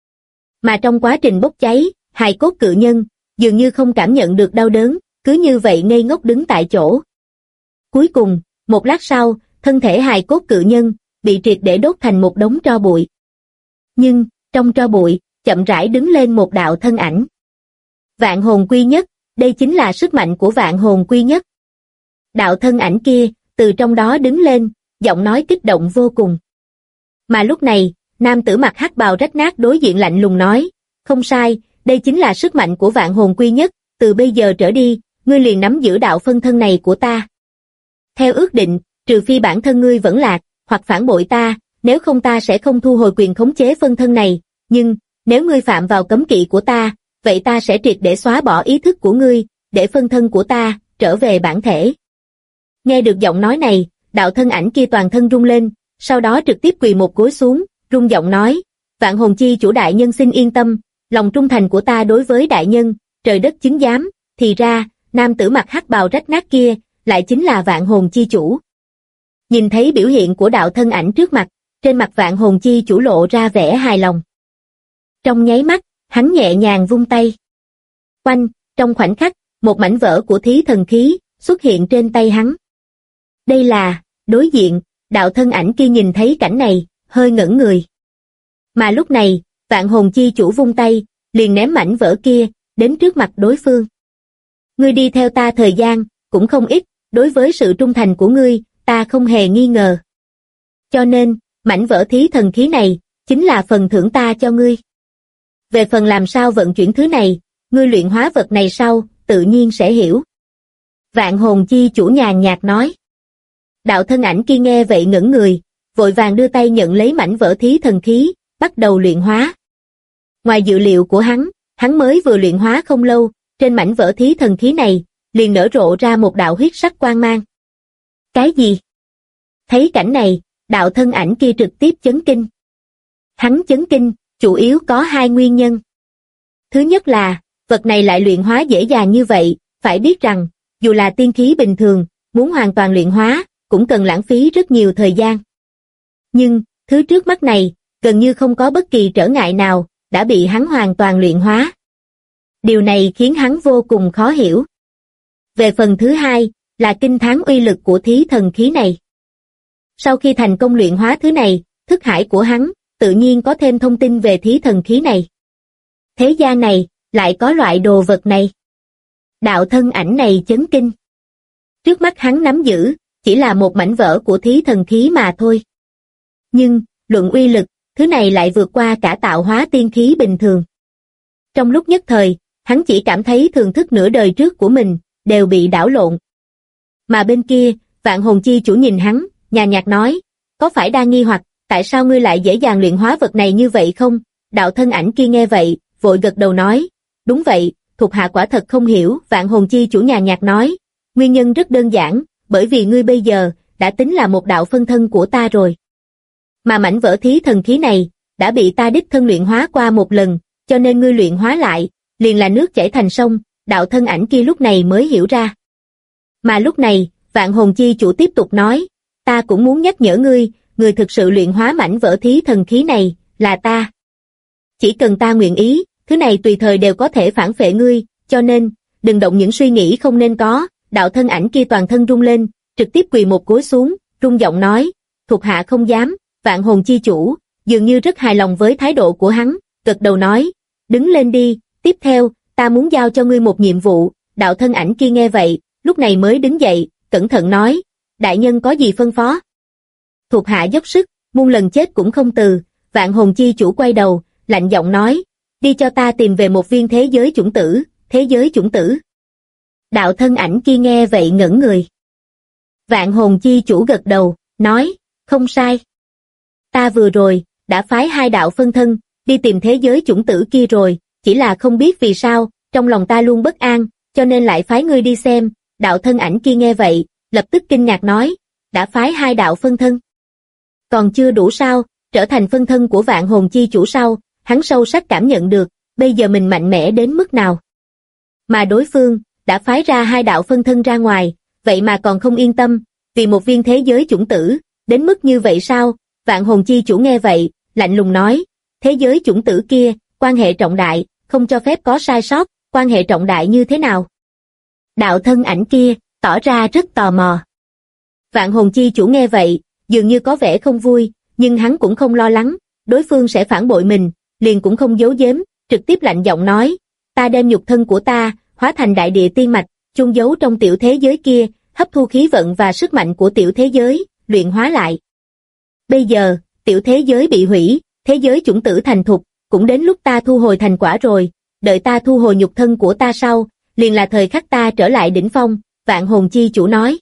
Mà trong quá trình bốc cháy, hài cốt cự nhân, dường như không cảm nhận được đau đớn, cứ như vậy ngây ngốc đứng tại chỗ. Cuối cùng, một lát sau, thân thể hài cốt cự nhân, bị triệt để đốt thành một đống tro bụi. Nhưng, trong tro bụi, chậm rãi đứng lên một đạo thân ảnh. Vạn hồn quy nhất, đây chính là sức mạnh của vạn hồn quy nhất. Đạo thân ảnh kia, từ trong đó đứng lên, giọng nói kích động vô cùng. Mà lúc này, nam tử mặc hắc bào rách nát đối diện lạnh lùng nói, không sai, đây chính là sức mạnh của vạn hồn quy nhất, từ bây giờ trở đi, ngươi liền nắm giữ đạo phân thân này của ta. Theo ước định, trừ phi bản thân ngươi vẫn lạc, hoặc phản bội ta, nếu không ta sẽ không thu hồi quyền khống chế phân thân này, nhưng, nếu ngươi phạm vào cấm kỵ của ta, vậy ta sẽ triệt để xóa bỏ ý thức của ngươi, để phân thân của ta, trở về bản thể. Nghe được giọng nói này, đạo thân ảnh kia toàn thân rung lên, sau đó trực tiếp quỳ một gối xuống, rung giọng nói, vạn hồn chi chủ đại nhân xin yên tâm, lòng trung thành của ta đối với đại nhân, trời đất chứng giám, thì ra, nam tử mặc hắc bào rách nát kia, lại chính là vạn hồn chi chủ. Nhìn thấy biểu hiện của đạo thân ảnh trước mặt, trên mặt vạn hồn chi chủ lộ ra vẻ hài lòng. Trong nháy mắt, hắn nhẹ nhàng vung tay. Oanh, trong khoảnh khắc, một mảnh vỡ của thí thần khí, xuất hiện trên tay hắn. Đây là, đối diện, đạo thân ảnh kia nhìn thấy cảnh này, hơi ngẩn người. Mà lúc này, vạn hồn chi chủ vung tay, liền ném mảnh vỡ kia, đến trước mặt đối phương. Ngươi đi theo ta thời gian, cũng không ít, đối với sự trung thành của ngươi, ta không hề nghi ngờ. Cho nên, mảnh vỡ thí thần khí này, chính là phần thưởng ta cho ngươi. Về phần làm sao vận chuyển thứ này, ngươi luyện hóa vật này sau, tự nhiên sẽ hiểu. Vạn hồn chi chủ nhàn nhạt nói. Đạo thân ảnh kia nghe vậy ngẩn người, vội vàng đưa tay nhận lấy mảnh vỡ thí thần khí, bắt đầu luyện hóa. Ngoài dự liệu của hắn mới vừa luyện hóa không lâu, trên mảnh vỡ thí thần khí này, liền nở rộ ra một đạo huyết sắc quang mang. Cái gì? Thấy cảnh này, đạo thân ảnh kia trực tiếp chấn kinh. Hắn chấn kinh, chủ yếu có hai nguyên nhân. Thứ nhất là, vật này lại luyện hóa dễ dàng như vậy, phải biết rằng, dù là tiên khí bình thường, muốn hoàn toàn luyện hóa, cũng cần lãng phí rất nhiều thời gian. Nhưng, thứ trước mắt này, gần như không có bất kỳ trở ngại nào, đã bị hắn hoàn toàn luyện hóa. Điều này khiến hắn vô cùng khó hiểu. Về phần thứ hai, là kinh thán uy lực của thí thần khí này. Sau khi thành công luyện hóa thứ này, thức hải của hắn, tự nhiên có thêm thông tin về thí thần khí này. Thế gian này, lại có loại đồ vật này. Đạo thân ảnh này chấn kinh. Trước mắt hắn nắm giữ, chỉ là một mảnh vỡ của thí thần khí mà thôi. Nhưng, luận uy lực, thứ này lại vượt qua cả tạo hóa tiên khí bình thường. Trong lúc nhất thời, hắn chỉ cảm thấy thưởng thức nửa đời trước của mình, đều bị đảo lộn. Mà bên kia, vạn hồn chi chủ nhìn hắn, nhàn nhạt nói, có phải đang nghi hoặc, tại sao ngươi lại dễ dàng luyện hóa vật này như vậy không? Đạo thân ảnh kia nghe vậy, vội gật đầu nói, đúng vậy, thuộc hạ quả thật không hiểu. Vạn hồn chi chủ nhàn nhạt nói, nguyên nhân rất đơn giản, bởi vì ngươi bây giờ, đã tính là một đạo phân thân của ta rồi. Mà mảnh vỡ thí thần khí này, đã bị ta đích thân luyện hóa qua một lần, cho nên ngươi luyện hóa lại, liền là nước chảy thành sông. Đạo thân ảnh kia lúc này mới hiểu ra. Mà lúc này, vạn hồn chi chủ tiếp tục nói, ta cũng muốn nhắc nhở ngươi, người thực sự luyện hóa mảnh vỡ thí thần khí này, là ta. Chỉ cần ta nguyện ý, thứ này tùy thời đều có thể phản phệ ngươi, cho nên, đừng động những suy nghĩ không nên có. Đạo thân ảnh kia toàn thân rung lên, trực tiếp quỳ một gối xuống, rung giọng nói, thuộc hạ không dám. Vạn hồn chi chủ, dường như rất hài lòng với thái độ của hắn, gật đầu nói, đứng lên đi, tiếp theo, ta muốn giao cho ngươi một nhiệm vụ. Đạo thân ảnh kia nghe vậy, lúc này mới đứng dậy, cẩn thận nói, đại nhân có gì phân phó? Thuộc hạ dốc sức, muôn lần chết cũng không từ. Vạn hồn chi chủ quay đầu, lạnh giọng nói, đi cho ta tìm về một viên thế giới chủng tử. Thế giới chủng tử? Đạo thân ảnh kia nghe vậy ngẩn người. Vạn hồn chi chủ gật đầu, nói, không sai. Ta vừa rồi, đã phái hai đạo phân thân, đi tìm thế giới chủng tử kia rồi, chỉ là không biết vì sao, trong lòng ta luôn bất an, cho nên lại phái ngươi đi xem. Đạo thân ảnh kia nghe vậy, lập tức kinh ngạc nói, đã phái hai đạo phân thân. Còn chưa đủ sao, trở thành phân thân của vạn hồn chi chủ sau, hắn sâu sắc cảm nhận được, bây giờ mình mạnh mẽ đến mức nào. Mà đối phương, đã phái ra hai đạo phân thân ra ngoài, vậy mà còn không yên tâm, vì một viên thế giới chủng tử, đến mức như vậy sao? Vạn hồn chi chủ nghe vậy, lạnh lùng nói, thế giới chủng tử kia, quan hệ trọng đại, không cho phép có sai sót. Quan hệ trọng đại như thế nào? Đạo thân ảnh kia, tỏ ra rất tò mò. Vạn hồn chi chủ nghe vậy, dường như có vẻ không vui, nhưng hắn cũng không lo lắng, đối phương sẽ phản bội mình, liền cũng không giấu giếm, trực tiếp lạnh giọng nói, ta đem nhục thân của ta, hóa thành đại địa tiên mạch, chôn giấu trong tiểu thế giới kia, hấp thu khí vận và sức mạnh của tiểu thế giới, luyện hóa lại. Bây giờ, tiểu thế giới bị hủy, thế giới chủng tử thành thục, cũng đến lúc ta thu hồi thành quả rồi, đợi ta thu hồi nhục thân của ta sau, liền là thời khắc ta trở lại đỉnh phong. Vạn hồn chi chủ nói.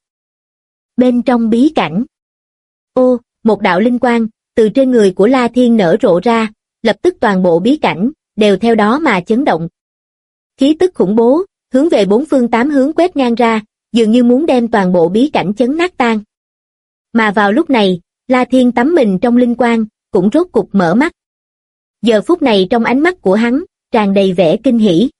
Bên trong bí cảnh. Ô, một đạo linh quang, từ trên người của La Thiên nở rộ ra, lập tức toàn bộ bí cảnh, đều theo đó mà chấn động. Khí tức khủng bố, hướng về bốn phương tám hướng quét ngang ra, dường như muốn đem toàn bộ bí cảnh chấn nát tan. Mà vào lúc này, La Thiên tắm mình trong linh quang, cũng rốt cục mở mắt. Giờ phút này trong ánh mắt của hắn, tràn đầy vẻ kinh hỉ.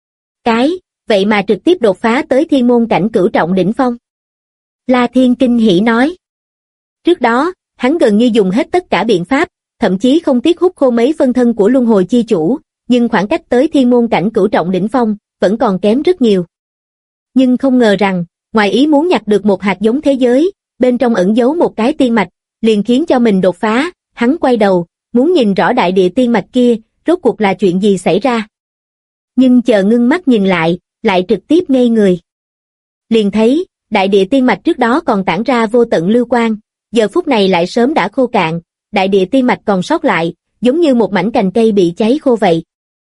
Vậy mà trực tiếp đột phá tới thiên môn cảnh cửu trọng đỉnh phong. La Thiên kinh hỉ nói. Trước đó, hắn gần như dùng hết tất cả biện pháp, thậm chí không tiếc hút khô mấy phân thân của luân hồi chi chủ, nhưng khoảng cách tới thiên môn cảnh cửu trọng đỉnh phong, vẫn còn kém rất nhiều. Nhưng không ngờ rằng, ngoài ý muốn nhặt được một hạt giống thế giới, bên trong ẩn giấu một cái tiên mạch, liền khiến cho mình đột phá. Hắn quay đầu, muốn nhìn rõ đại địa tiên mạch kia, rốt cuộc là chuyện gì xảy ra. Nhưng chờ ngưng mắt nhìn lại, lại trực tiếp ngây người. Liền thấy, đại địa tiên mạch trước đó còn tản ra vô tận lưu quang, giờ phút này lại sớm đã khô cạn, đại địa tiên mạch còn sót lại, giống như một mảnh cành cây bị cháy khô vậy.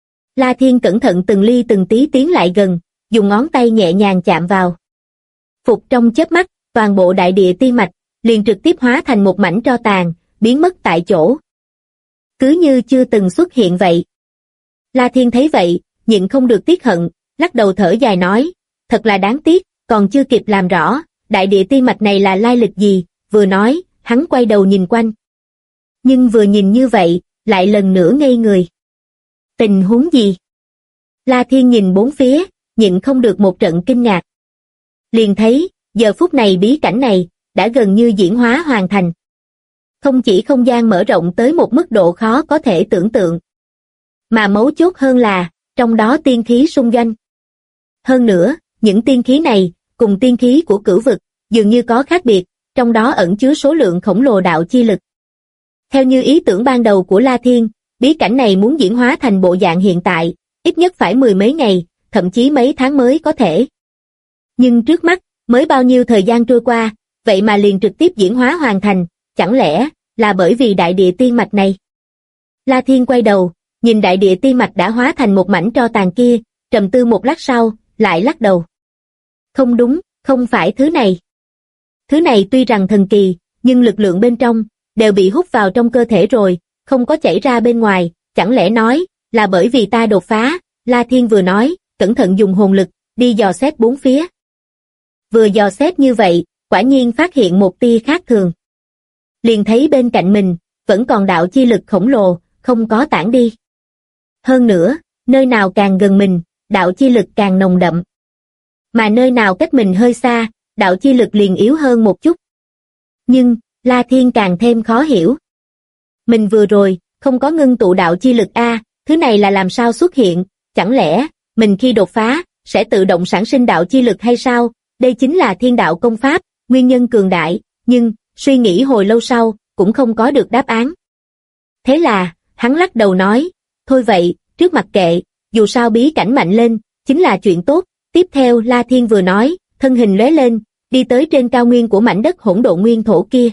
La Thiên cẩn thận từng ly từng tí tiến lại gần, dùng ngón tay nhẹ nhàng chạm vào. Phục trong chớp mắt, toàn bộ đại địa tiên mạch liền trực tiếp hóa thành một mảnh tro tàn, biến mất tại chỗ. Cứ như chưa từng xuất hiện vậy. La Thiên thấy vậy, nhịn không được tiếc hận, lắc đầu thở dài nói, thật là đáng tiếc, còn chưa kịp làm rõ, đại địa tiên mạch này là lai lịch gì, vừa nói, hắn quay đầu nhìn quanh. Nhưng vừa nhìn như vậy, lại lần nữa ngây người. Tình huống gì? La Thiên nhìn bốn phía, nhịn không được một trận kinh ngạc. Liền thấy, giờ phút này bí cảnh này, đã gần như diễn hóa hoàn thành. Không chỉ không gian mở rộng tới một mức độ khó có thể tưởng tượng, mà mấu chốt hơn là, trong đó tiên khí xung doanh. Hơn nữa, những tiên khí này, cùng tiên khí của cửu vực, dường như có khác biệt, trong đó ẩn chứa số lượng khổng lồ đạo chi lực. Theo như ý tưởng ban đầu của La Thiên, bí cảnh này muốn diễn hóa thành bộ dạng hiện tại, ít nhất phải mười mấy ngày, thậm chí mấy tháng mới có thể. Nhưng trước mắt, mới bao nhiêu thời gian trôi qua, vậy mà liền trực tiếp diễn hóa hoàn thành, chẳng lẽ là bởi vì đại địa tiên mạch này? La Thiên quay đầu, nhìn đại địa tiên mạch đã hóa thành một mảnh tro tàn kia, trầm tư một lát sau, lại lắc đầu. Không đúng, không phải thứ này. Thứ này tuy rằng thần kỳ, nhưng lực lượng bên trong đều bị hút vào trong cơ thể rồi, không có chảy ra bên ngoài, chẳng lẽ nói là bởi vì ta đột phá? La Thiên vừa nói, cẩn thận dùng hồn lực đi dò xét bốn phía. Vừa dò xét như vậy, quả nhiên phát hiện một tia khác thường. Liền thấy bên cạnh mình vẫn còn đạo chi lực khổng lồ, không có tản đi. Hơn nữa, nơi nào càng gần mình, đạo chi lực càng nồng đậm. Mà nơi nào cách mình hơi xa, đạo chi lực liền yếu hơn một chút. Nhưng, La Thiên càng thêm khó hiểu. Mình vừa rồi, không có ngưng tụ đạo chi lực a, thứ này là làm sao xuất hiện, chẳng lẽ, mình khi đột phá, sẽ tự động sản sinh đạo chi lực hay sao? Đây chính là thiên đạo công pháp, nguyên nhân cường đại, nhưng, suy nghĩ hồi lâu sau, cũng không có được đáp án. Thế là, hắn lắc đầu nói, thôi vậy, trước mặt kệ, dù sao bí cảnh mạnh lên, chính là chuyện tốt. Tiếp theo La Thiên vừa nói, thân hình lóe lên, đi tới trên cao nguyên của mảnh đất hỗn độn nguyên thổ kia.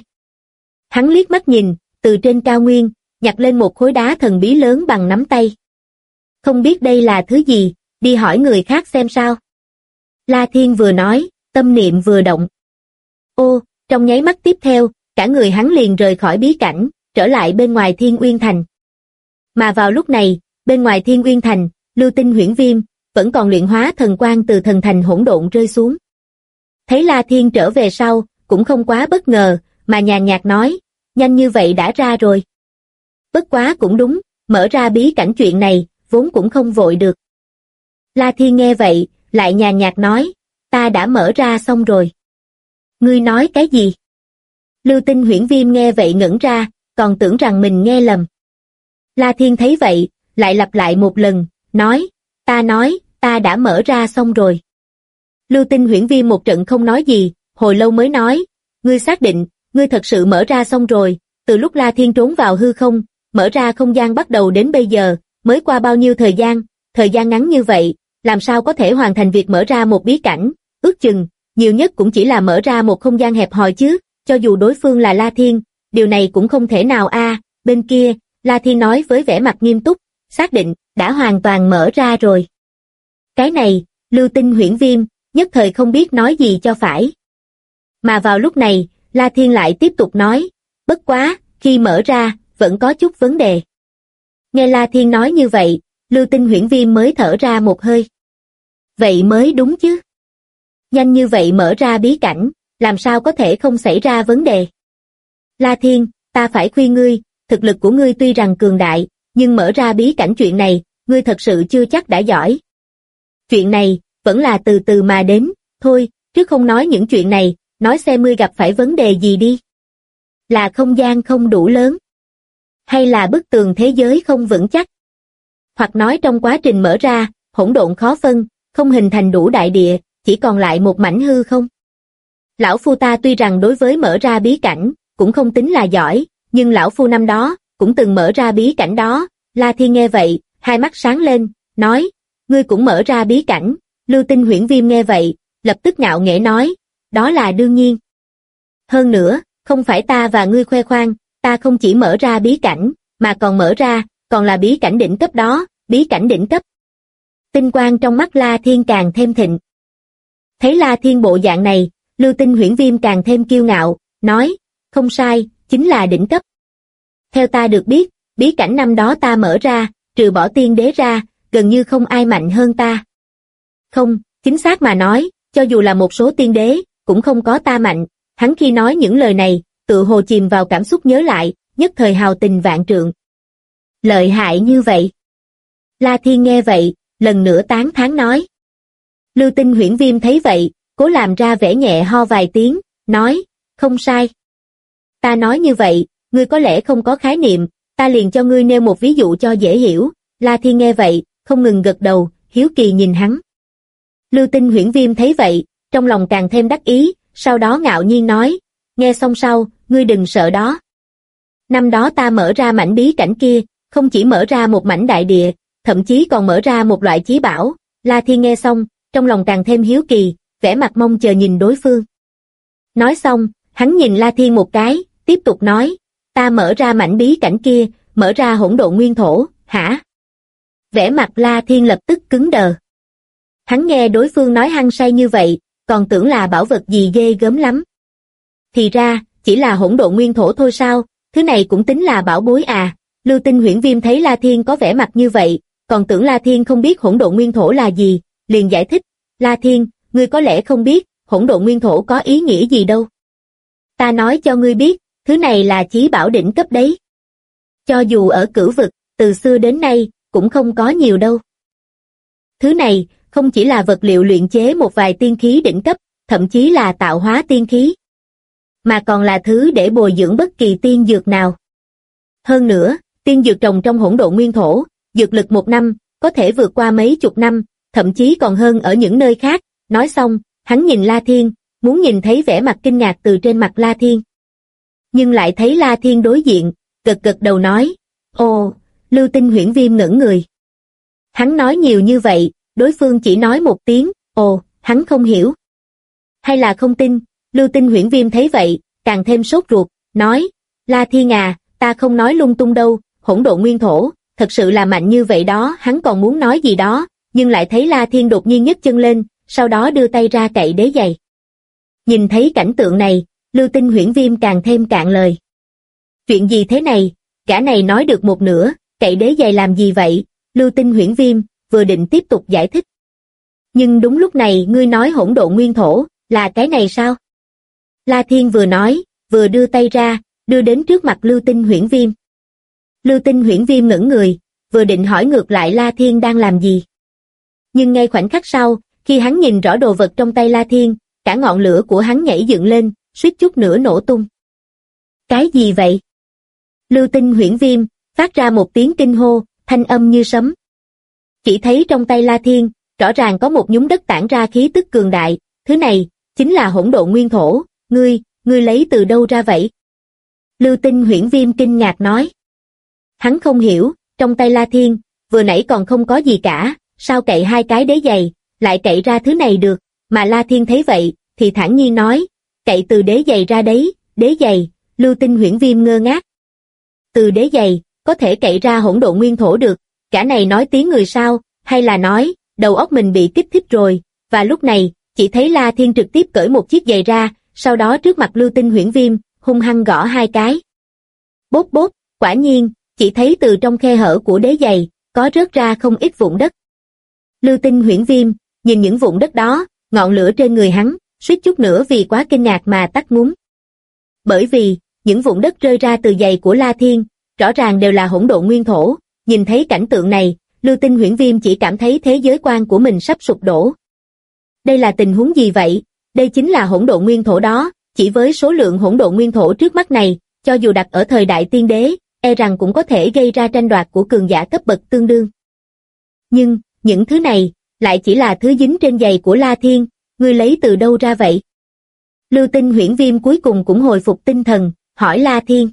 Hắn liếc mắt nhìn, từ trên cao nguyên, nhặt lên một khối đá thần bí lớn bằng nắm tay. Không biết đây là thứ gì, đi hỏi người khác xem sao. La Thiên vừa nói, tâm niệm vừa động. Ô, trong nháy mắt tiếp theo, cả người hắn liền rời khỏi bí cảnh, trở lại bên ngoài Thiên Uyên Thành. Mà vào lúc này, bên ngoài Thiên Uyên Thành, Lưu Tinh Huyễn Viêm vẫn còn luyện hóa thần quang từ thần thành hỗn độn rơi xuống. Thấy La Thiên trở về sau, cũng không quá bất ngờ, mà nhàn nhạt nói, nhanh như vậy đã ra rồi. Bất quá cũng đúng, mở ra bí cảnh chuyện này, vốn cũng không vội được. La Thiên nghe vậy, lại nhàn nhạt nói, ta đã mở ra xong rồi. Ngươi nói cái gì? Lưu Tinh Huyễn Viêm nghe vậy ngẩn ra, còn tưởng rằng mình nghe lầm. La Thiên thấy vậy, lại lặp lại một lần, nói, ta đã mở ra xong rồi. Lưu Tinh Huyễn Viêm một trận không nói gì, hồi lâu mới nói, ngươi xác định, ngươi thật sự mở ra xong rồi, từ lúc La Thiên trốn vào hư không, mở ra không gian bắt đầu đến bây giờ, mới qua bao nhiêu thời gian ngắn như vậy, làm sao có thể hoàn thành việc mở ra một bí cảnh, ước chừng, nhiều nhất cũng chỉ là mở ra một không gian hẹp hòi chứ, cho dù đối phương là La Thiên, điều này cũng không thể nào a. Bên kia, La Thiên nói với vẻ mặt nghiêm túc, xác định, đã hoàn toàn mở ra rồi. Cái này, Lưu Tinh Huyễn Viêm, nhất thời không biết nói gì cho phải. Mà vào lúc này, La Thiên lại tiếp tục nói, bất quá, khi mở ra, vẫn có chút vấn đề. Nghe La Thiên nói như vậy, Lưu Tinh Huyễn Viêm mới thở ra một hơi. Vậy mới đúng chứ. Nhanh như vậy mở ra bí cảnh, làm sao có thể không xảy ra vấn đề. La Thiên, ta phải khuyên ngươi, thực lực của ngươi tuy rằng cường đại, nhưng mở ra bí cảnh chuyện này, ngươi thật sự chưa chắc đã giỏi. Chuyện này, vẫn là từ từ mà đến, thôi, trước không nói những chuyện này, nói xem ngươi gặp phải vấn đề gì đi. Là không gian không đủ lớn? Hay là bức tường thế giới không vững chắc? Hoặc nói trong quá trình mở ra, hỗn độn khó phân, không hình thành đủ đại địa, chỉ còn lại một mảnh hư không? Lão phu ta tuy rằng đối với mở ra bí cảnh, cũng không tính là giỏi, nhưng lão phu năm đó, cũng từng mở ra bí cảnh đó. La Thiên nghe vậy, hai mắt sáng lên, nói, ngươi cũng mở ra bí cảnh, Lưu Tinh Huyễn Viêm nghe vậy, lập tức ngạo nghễ nói, đó là đương nhiên. Hơn nữa, không phải ta và ngươi khoe khoang, ta không chỉ mở ra bí cảnh, mà còn là bí cảnh đỉnh cấp đó, bí cảnh đỉnh cấp. Tinh quang trong mắt La Thiên càng thêm thịnh. Thấy La Thiên bộ dạng này, Lưu Tinh Huyễn Viêm càng thêm kiêu ngạo, nói, không sai, chính là đỉnh cấp. Theo ta được biết, bí cảnh năm đó ta mở ra, trừ bỏ tiên đế ra, gần như không ai mạnh hơn ta. Không, chính xác mà nói, cho dù là một số tiên đế, cũng không có ta mạnh. Hắn khi nói những lời này, tự hồ chìm vào cảm xúc nhớ lại, nhất thời hào tình vạn trượng. Lợi hại như vậy. La Thiên nghe vậy, lần nữa tán thán nói. Lưu Tinh Huyễn Viêm thấy vậy, cố làm ra vẻ nhẹ ho vài tiếng, nói, không sai. Ta nói như vậy, ngươi có lẽ không có khái niệm, ta liền cho ngươi nêu một ví dụ cho dễ hiểu. La Thiên nghe vậy, không ngừng gật đầu, hiếu kỳ nhìn hắn. Lưu Tinh Huyễn Viêm thấy vậy, trong lòng càng thêm đắc ý, sau đó ngạo nhiên nói, nghe xong sau, ngươi đừng sợ đó. Năm đó ta mở ra mảnh bí cảnh kia, không chỉ mở ra một mảnh đại địa, thậm chí còn mở ra một loại chí bảo. La Thiên nghe xong, trong lòng càng thêm hiếu kỳ, vẻ mặt mong chờ nhìn đối phương. Nói xong, hắn nhìn La Thiên một cái, tiếp tục nói, ta mở ra mảnh bí cảnh kia, mở ra hỗn độn nguyên thổ, hả? Vẻ mặt La Thiên lập tức cứng đờ. Hắn nghe đối phương nói hăng say như vậy, còn tưởng là bảo vật gì ghê gớm lắm. Thì ra, chỉ là hỗn độn nguyên thổ thôi sao, thứ này cũng tính là bảo bối à. Lưu Tinh Huyễn Viêm thấy La Thiên có vẻ mặt như vậy, còn tưởng La Thiên không biết hỗn độn nguyên thổ là gì, liền giải thích, La Thiên, ngươi có lẽ không biết, hỗn độn nguyên thổ có ý nghĩa gì đâu. Ta nói cho ngươi biết, thứ này là chí bảo đỉnh cấp đấy. Cho dù ở cửu vực, từ xưa đến nay, cũng không có nhiều đâu. Thứ này, không chỉ là vật liệu luyện chế một vài tiên khí đỉnh cấp, thậm chí là tạo hóa tiên khí, mà còn là thứ để bồi dưỡng bất kỳ tiên dược nào. Hơn nữa, tiên dược trồng trong hỗn độn nguyên thổ, dược lực 1 năm, có thể vượt qua mấy chục năm, thậm chí còn hơn ở những nơi khác. Nói xong, hắn nhìn La Thiên, muốn nhìn thấy vẻ mặt kinh ngạc từ trên mặt La Thiên. Nhưng lại thấy La Thiên đối diện, gật gật đầu nói, ồ, Lưu Tinh Huyễn Viêm ngẩn người. Hắn nói nhiều như vậy, đối phương chỉ nói một tiếng, ồ, hắn không hiểu. Hay là không tin, Lưu Tinh Huyễn Viêm thấy vậy, càng thêm sốt ruột, nói, La Thiên à, ta không nói lung tung đâu, hỗn độn nguyên thổ, thật sự là mạnh như vậy đó. Hắn còn muốn nói gì đó, nhưng lại thấy La Thiên đột nhiên nhấc chân lên, sau đó đưa tay ra cậy đế giày. Nhìn thấy cảnh tượng này, Lưu Tinh Huyễn Viêm càng thêm cạn lời. Chuyện gì thế này, gã này nói được một nửa, cậy đế giày làm gì vậy? Lưu Tinh Huyễn Viêm vừa định tiếp tục giải thích. Nhưng đúng lúc này ngươi nói hỗn độn nguyên thổ, là cái này sao? La Thiên vừa nói, vừa đưa tay ra, đưa đến trước mặt Lưu Tinh Huyễn Viêm. Lưu Tinh Huyễn Viêm ngẩn người, vừa định hỏi ngược lại La Thiên đang làm gì. Nhưng ngay khoảnh khắc sau, khi hắn nhìn rõ đồ vật trong tay La Thiên, cả ngọn lửa của hắn nhảy dựng lên, suýt chút nữa nổ tung. Cái gì vậy? Lưu Tinh Huyễn Viêm phát ra một tiếng kinh hô, thanh âm như sấm. Chỉ thấy trong tay La Thiên, rõ ràng có một nhúm đất tản ra khí tức cường đại, thứ này chính là hỗn độn nguyên thổ. Ngươi lấy từ đâu ra vậy? Lưu Tinh Huyễn Viêm kinh ngạc nói. Hắn không hiểu, trong tay La Thiên, vừa nãy còn không có gì cả, sao cậy 2 cái đế giày, lại cậy ra thứ này được, mà La Thiên thấy vậy, thì thản nhiên nói, cậy từ đế giày ra đấy. Đế giày? Lưu Tinh Huyễn Viêm ngơ ngác. Từ đế giày, có thể cậy ra hỗn độn nguyên thổ được, cả này nói tiếng người sao, hay là nói, đầu óc mình bị kích thích rồi, và lúc này, chỉ thấy La Thiên trực tiếp cởi một chiếc giày ra, sau đó trước mặt Lưu Tinh Huyễn Viêm, hung hăng gõ 2 cái. Bốp bốp, quả nhiên, chỉ thấy từ trong khe hở của đế giày, có rớt ra không ít vụn đất. Lưu Tinh Huyễn Viêm, nhìn những vụn đất đó, ngọn lửa trên người hắn, suýt chút nữa vì quá kinh ngạc mà tắt ngúm. Bởi vì, những vụn đất rơi ra từ giày của La Thiên, rõ ràng đều là hỗn độn nguyên thổ. Nhìn thấy cảnh tượng này, Lưu Tinh Huyễn Viêm chỉ cảm thấy thế giới quan của mình sắp sụp đổ. Đây là tình huống gì vậy? Đây chính là hỗn độn nguyên thổ đó, chỉ với số lượng hỗn độn nguyên thổ trước mắt này, cho dù đặt ở thời đại tiên đế, e rằng cũng có thể gây ra tranh đoạt của cường giả cấp bậc tương đương. Nhưng, những thứ này, lại chỉ là thứ dính trên giày của La Thiên, ngươi lấy từ đâu ra vậy? Lưu Tinh Huyễn Viêm cuối cùng cũng hồi phục tinh thần, hỏi La Thiên.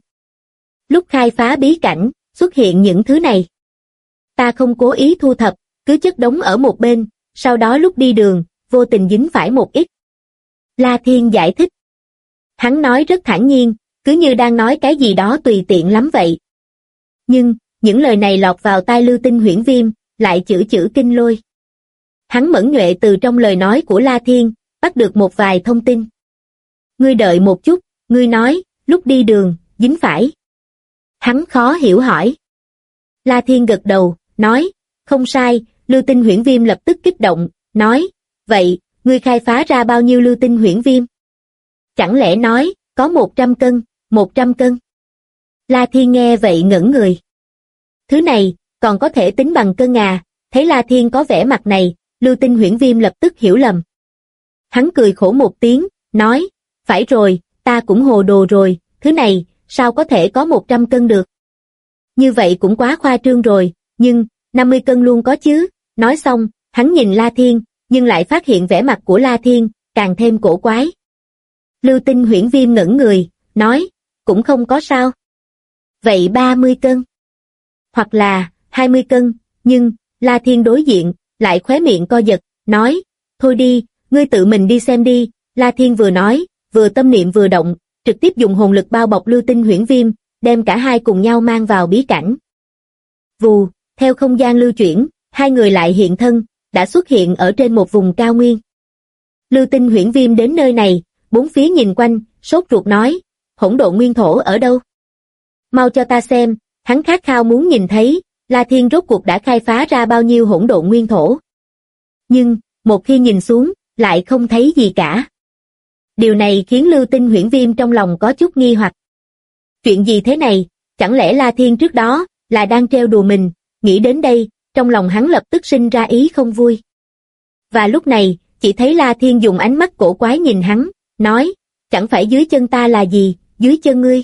Lúc khai phá bí cảnh, xuất hiện những thứ này. Ta không cố ý thu thập, cứ chất đống ở một bên, sau đó lúc đi đường, vô tình dính phải một ít. La Thiên giải thích. Hắn nói rất thản nhiên, cứ như đang nói cái gì đó tùy tiện lắm vậy. Nhưng, những lời này lọt vào tai Lưu Tinh Huyễn Viêm, lại chữ chữ kinh lôi. Hắn mẫn nhuệ từ trong lời nói của La Thiên, bắt được một vài thông tin. Ngươi đợi một chút, ngươi nói, lúc đi đường, dính phải. Hắn khó hiểu hỏi. La Thiên gật đầu, nói, không sai. Lưu Tinh Huyễn Viêm lập tức kích động, nói, vậy, ngươi khai phá ra bao nhiêu Lưu Tinh Huyễn Viêm? Chẳng lẽ nói, có 100 cân, 100 cân? La Thiên nghe vậy ngẩn người. Thứ này, còn có thể tính bằng cân à? Thấy La Thiên có vẻ mặt này, Lưu Tinh Huyễn Viêm lập tức hiểu lầm. Hắn cười khổ một tiếng, nói, phải rồi, ta cũng hồ đồ rồi, thứ này, sao có thể có 100 cân được? Như vậy cũng quá khoa trương rồi, nhưng, 50 cân luôn có chứ. Nói xong, hắn nhìn La Thiên, nhưng lại phát hiện vẻ mặt của La Thiên, càng thêm cổ quái. Lưu Tinh Huyễn Viêm ngẩn người, nói, cũng không có sao. Vậy 30 cân? Hoặc là, 20 cân, nhưng, La Thiên đối diện, lại khóe miệng co giật, nói, thôi đi, ngươi tự mình đi xem đi. La Thiên vừa nói, vừa tâm niệm vừa động, trực tiếp dùng hồn lực bao bọc Lưu Tinh Huyễn Viêm, đem cả hai cùng nhau mang vào bí cảnh. Vù, theo không gian lưu chuyển, hai người lại hiện thân, đã xuất hiện ở trên một vùng cao nguyên. Lưu Tinh Huyễn Viêm đến nơi này, bốn phía nhìn quanh, sốt ruột nói, hỗn độn nguyên thổ ở đâu? Mau cho ta xem, hắn khát khao muốn nhìn thấy, La Thiên rốt cuộc đã khai phá ra bao nhiêu hỗn độn nguyên thổ. Nhưng, một khi nhìn xuống, lại không thấy gì cả. Điều này khiến Lưu Tinh Huyễn Viêm trong lòng có chút nghi hoặc. Chuyện gì thế này, chẳng lẽ La Thiên trước đó, là đang trêu đùa mình, nghĩ đến đây, trong lòng hắn lập tức sinh ra ý không vui. Và lúc này, chỉ thấy La Thiên dùng ánh mắt cổ quái nhìn hắn, nói, chẳng phải dưới chân ta là gì, dưới chân ngươi.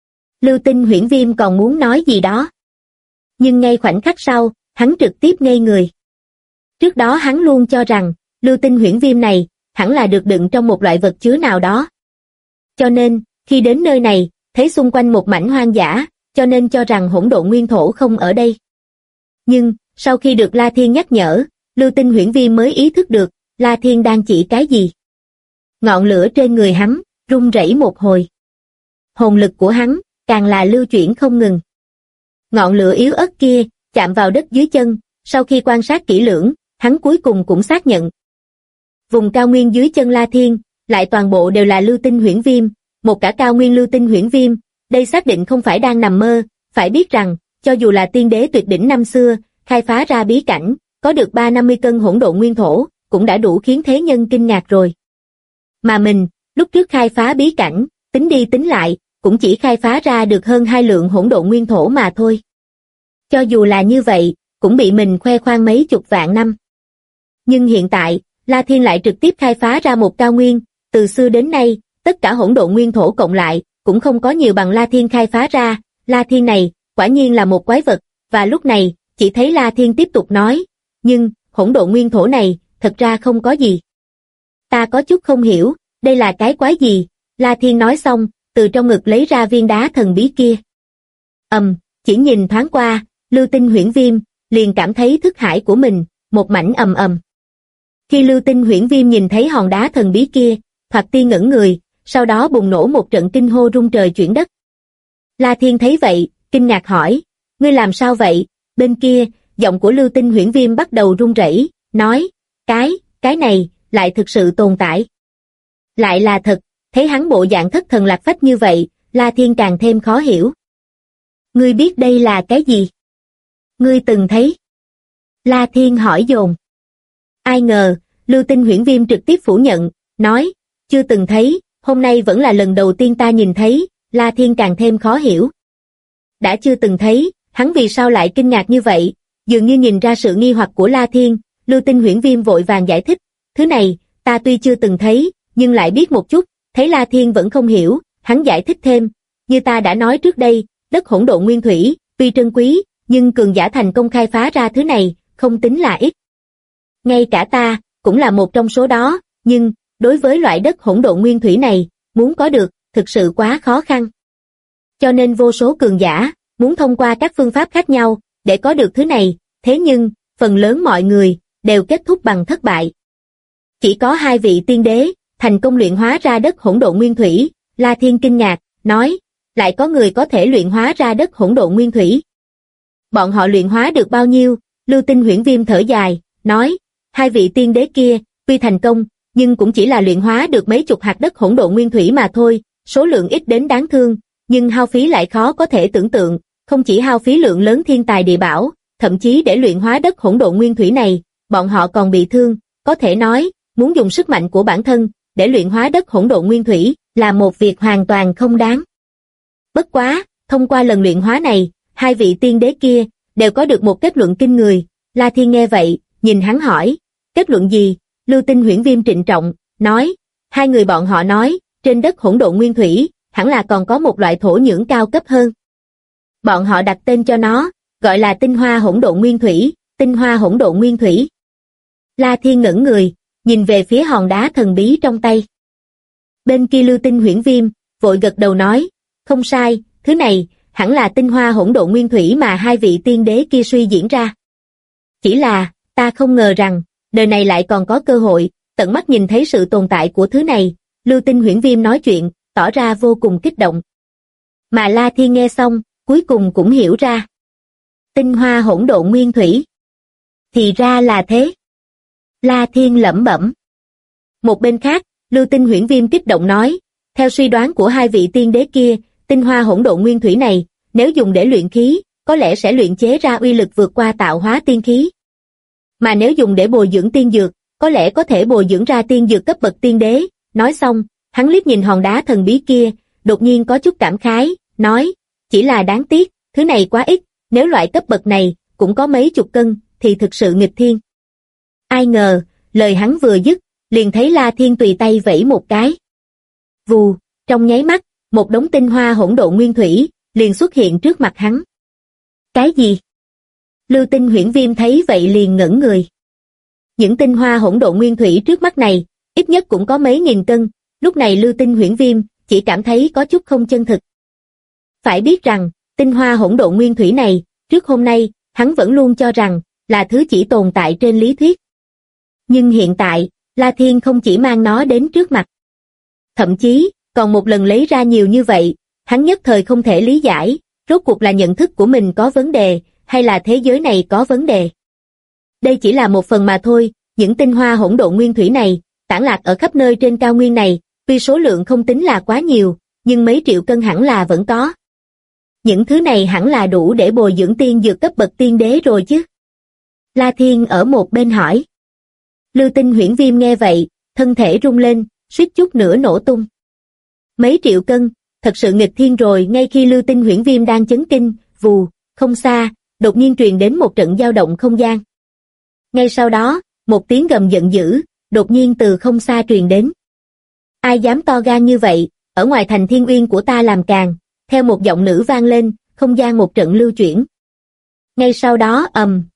Lưu Tinh Huyễn Viêm còn muốn nói gì đó. Nhưng ngay khoảnh khắc sau, hắn trực tiếp ngây người. Trước đó hắn luôn cho rằng, Lưu Tinh Huyễn Viêm này, hẳn là được đựng trong một loại vật chứa nào đó. Cho nên, khi đến nơi này, thấy xung quanh một mảnh hoang dã, cho nên cho rằng hỗn độn nguyên thổ không ở đây. Nhưng, sau khi được La Thiên nhắc nhở, Lưu Tinh Huyễn Viêm mới ý thức được, La Thiên đang chỉ cái gì. Ngọn lửa trên người hắn, rung rẩy một hồi. Hồn lực của hắn, càng là lưu chuyển không ngừng. Ngọn lửa yếu ớt kia, chạm vào đất dưới chân, sau khi quan sát kỹ lưỡng, hắn cuối cùng cũng xác nhận. Vùng cao nguyên dưới chân La Thiên, lại toàn bộ đều là Lưu Tinh Huyễn Viêm, một cả cao nguyên Lưu Tinh Huyễn Viêm, đây xác định không phải đang nằm mơ, phải biết rằng, cho dù là tiên đế tuyệt đỉnh năm xưa, khai phá ra bí cảnh, có được 350 cân hỗn độn nguyên thổ, cũng đã đủ khiến thế nhân kinh ngạc rồi. Mà mình, lúc trước khai phá bí cảnh, tính đi tính lại, cũng chỉ khai phá ra được hơn 2 lượng hỗn độn nguyên thổ mà thôi. Cho dù là như vậy, cũng bị mình khoe khoang mấy chục vạn năm. Nhưng hiện tại, La Thiên lại trực tiếp khai phá ra một cao nguyên, từ xưa đến nay, tất cả hỗn độn nguyên thổ cộng lại, cũng không có nhiều bằng La Thiên khai phá ra. La Thiên này, quả nhiên là một quái vật, và lúc này, chỉ thấy La Thiên tiếp tục nói, nhưng, hỗn độn nguyên thổ này, thật ra không có gì. Ta có chút không hiểu, đây là cái quái gì? La Thiên nói xong, từ trong ngực lấy ra viên đá thần bí kia. Chỉ nhìn thoáng qua, Lưu Tinh Huyễn Viêm, liền cảm thấy thức hải của mình, một mảnh ầm ầm. Khi Lưu Tinh Huyễn Viêm nhìn thấy hòn đá thần bí kia, thoạt tiên ngẩn người, sau đó bùng nổ một trận kinh hô rung trời chuyển đất. La Thiên thấy vậy, kinh ngạc hỏi, ngươi làm sao vậy? Bên kia, giọng của Lưu Tinh Huyễn Viêm bắt đầu run rẩy, nói, cái này, lại thực sự tồn tại. Lại là thật, thấy hắn bộ dạng thất thần lạc phách như vậy, La Thiên càng thêm khó hiểu. Ngươi biết đây là cái gì? Ngươi từng thấy? La Thiên hỏi dồn. Ai ngờ, Lưu Tinh Huyễn Viêm trực tiếp phủ nhận, nói, chưa từng thấy, hôm nay vẫn là lần đầu tiên ta nhìn thấy. La Thiên càng thêm khó hiểu. Đã chưa từng thấy, hắn vì sao lại kinh ngạc như vậy? Dường như nhìn ra sự nghi hoặc của La Thiên, Lưu Tinh Huyễn Viêm vội vàng giải thích, thứ này, ta tuy chưa từng thấy, nhưng lại biết một chút. Thấy La Thiên vẫn không hiểu, hắn giải thích thêm, như ta đã nói trước đây, đất hỗn độn nguyên thủy, tuy trân quý, nhưng cường giả thành công khai phá ra thứ này, không tính là ít. Ngay cả ta, cũng là một trong số đó, nhưng, đối với loại đất hỗn độn nguyên thủy này, muốn có được, thực sự quá khó khăn. Cho nên vô số cường giả, muốn thông qua các phương pháp khác nhau, để có được thứ này, thế nhưng, phần lớn mọi người, đều kết thúc bằng thất bại. Chỉ có 2 vị tiên đế thành công luyện hóa ra đất hỗn độn nguyên thủy. La Thiên kinh ngạc, nói, lại có người có thể luyện hóa ra đất hỗn độn nguyên thủy. Bọn họ luyện hóa được bao nhiêu? Lưu Tinh Huyễn Viêm thở dài, nói, 2 vị tiên đế kia, tuy thành công, nhưng cũng chỉ là luyện hóa được mấy chục hạt đất hỗn độn nguyên thủy mà thôi, số lượng ít đến đáng thương, nhưng hao phí lại khó có thể tưởng tượng, không chỉ hao phí lượng lớn thiên tài địa bảo, thậm chí để luyện hóa đất hỗn độn nguyên thủy này, bọn họ còn bị thương, có thể nói, muốn dùng sức mạnh của bản thân để luyện hóa đất hỗn độn nguyên thủy là một việc hoàn toàn không đáng. Bất quá, thông qua lần luyện hóa này, 2 vị tiên đế kia đều có được một kết luận kinh người. La Thiên nghe vậy, nhìn hắn hỏi, kết luận gì? Lưu Tinh Huyễn Viêm trịnh trọng, nói, 2 người bọn họ nói, trên đất hỗn độn nguyên thủy, hẳn là còn có một loại thổ nhưỡng cao cấp hơn. Bọn họ đặt tên cho nó, gọi là tinh hoa hỗn độn nguyên thủy, tinh hoa hỗn độn nguyên thủy. La Thiên ngẩn người, nhìn về phía hòn đá thần bí trong tay. Bên kia Lưu Tinh Huyễn Viêm, vội gật đầu nói, không sai, thứ này, hẳn là tinh hoa hỗn độn nguyên thủy mà 2 vị tiên đế kia suy diễn ra. Chỉ là, ta không ngờ rằng, đời này lại còn có cơ hội, tận mắt nhìn thấy sự tồn tại của thứ này. Lưu Tinh Huyễn Viêm nói chuyện, tỏ ra vô cùng kích động. Mà La Thiên nghe xong, cuối cùng cũng hiểu ra. Tinh hoa hỗn độn nguyên thủy. Thì ra là thế. La Thiên lẩm bẩm. Một bên khác, Lưu Tinh Huyễn Viêm kích động nói, theo suy đoán của 2 vị tiên đế kia, tinh hoa hỗn độn nguyên thủy này, nếu dùng để luyện khí, có lẽ sẽ luyện chế ra uy lực vượt qua tạo hóa tiên khí. Mà nếu dùng để bồi dưỡng tiên dược, có lẽ có thể bồi dưỡng ra tiên dược cấp bậc tiên đế. Nói xong, hắn liếc nhìn hòn đá thần bí kia, đột nhiên có chút cảm khái, nói, chỉ là đáng tiếc, thứ này quá ít, nếu loại cấp bậc này cũng có mấy chục cân, thì thực sự nghịch thiên. Ai ngờ, lời hắn vừa dứt, liền thấy La Thiên tùy tay vẫy một cái. Vù, trong nháy mắt, một đống tinh hoa hỗn độn nguyên thủy liền xuất hiện trước mặt hắn. Cái gì? Lưu Tinh Huyễn Viêm thấy vậy liền ngẩn người. Những tinh hoa hỗn độn nguyên thủy trước mắt này, ít nhất cũng có mấy nghìn cân, lúc này Lưu Tinh Huyễn Viêm chỉ cảm thấy có chút không chân thực. Phải biết rằng, tinh hoa hỗn độn nguyên thủy này, trước hôm nay, hắn vẫn luôn cho rằng là thứ chỉ tồn tại trên lý thuyết. Nhưng hiện tại, La Thiên không chỉ mang nó đến trước mặt. Thậm chí, còn một lần lấy ra nhiều như vậy, hắn nhất thời không thể lý giải, rốt cuộc là nhận thức của mình có vấn đề, hay là thế giới này có vấn đề. Đây chỉ là một phần mà thôi, những tinh hoa hỗn độn nguyên thủy này, tản lạc ở khắp nơi trên cao nguyên này, tuy số lượng không tính là quá nhiều, nhưng mấy triệu cân hẳn là vẫn có. Những thứ này hẳn là đủ để bồi dưỡng tiên dược cấp bậc tiên đế rồi chứ. La Thiên ở một bên hỏi. Lưu Tinh Huyễn Viêm nghe vậy, thân thể rung lên, suýt chút nữa nổ tung. Mấy triệu cân, thật sự nghịch thiên rồi. Ngay khi Lưu Tinh Huyễn Viêm đang chấn kinh, vù, không xa, đột nhiên truyền đến một trận dao động không gian. Ngay sau đó, một tiếng gầm giận dữ, đột nhiên từ không xa truyền đến. Ai dám to gan như vậy, ở ngoài thành Thiên Uyên của ta làm càn, theo một giọng nữ vang lên, không gian một trận lưu chuyển. Ngay sau đó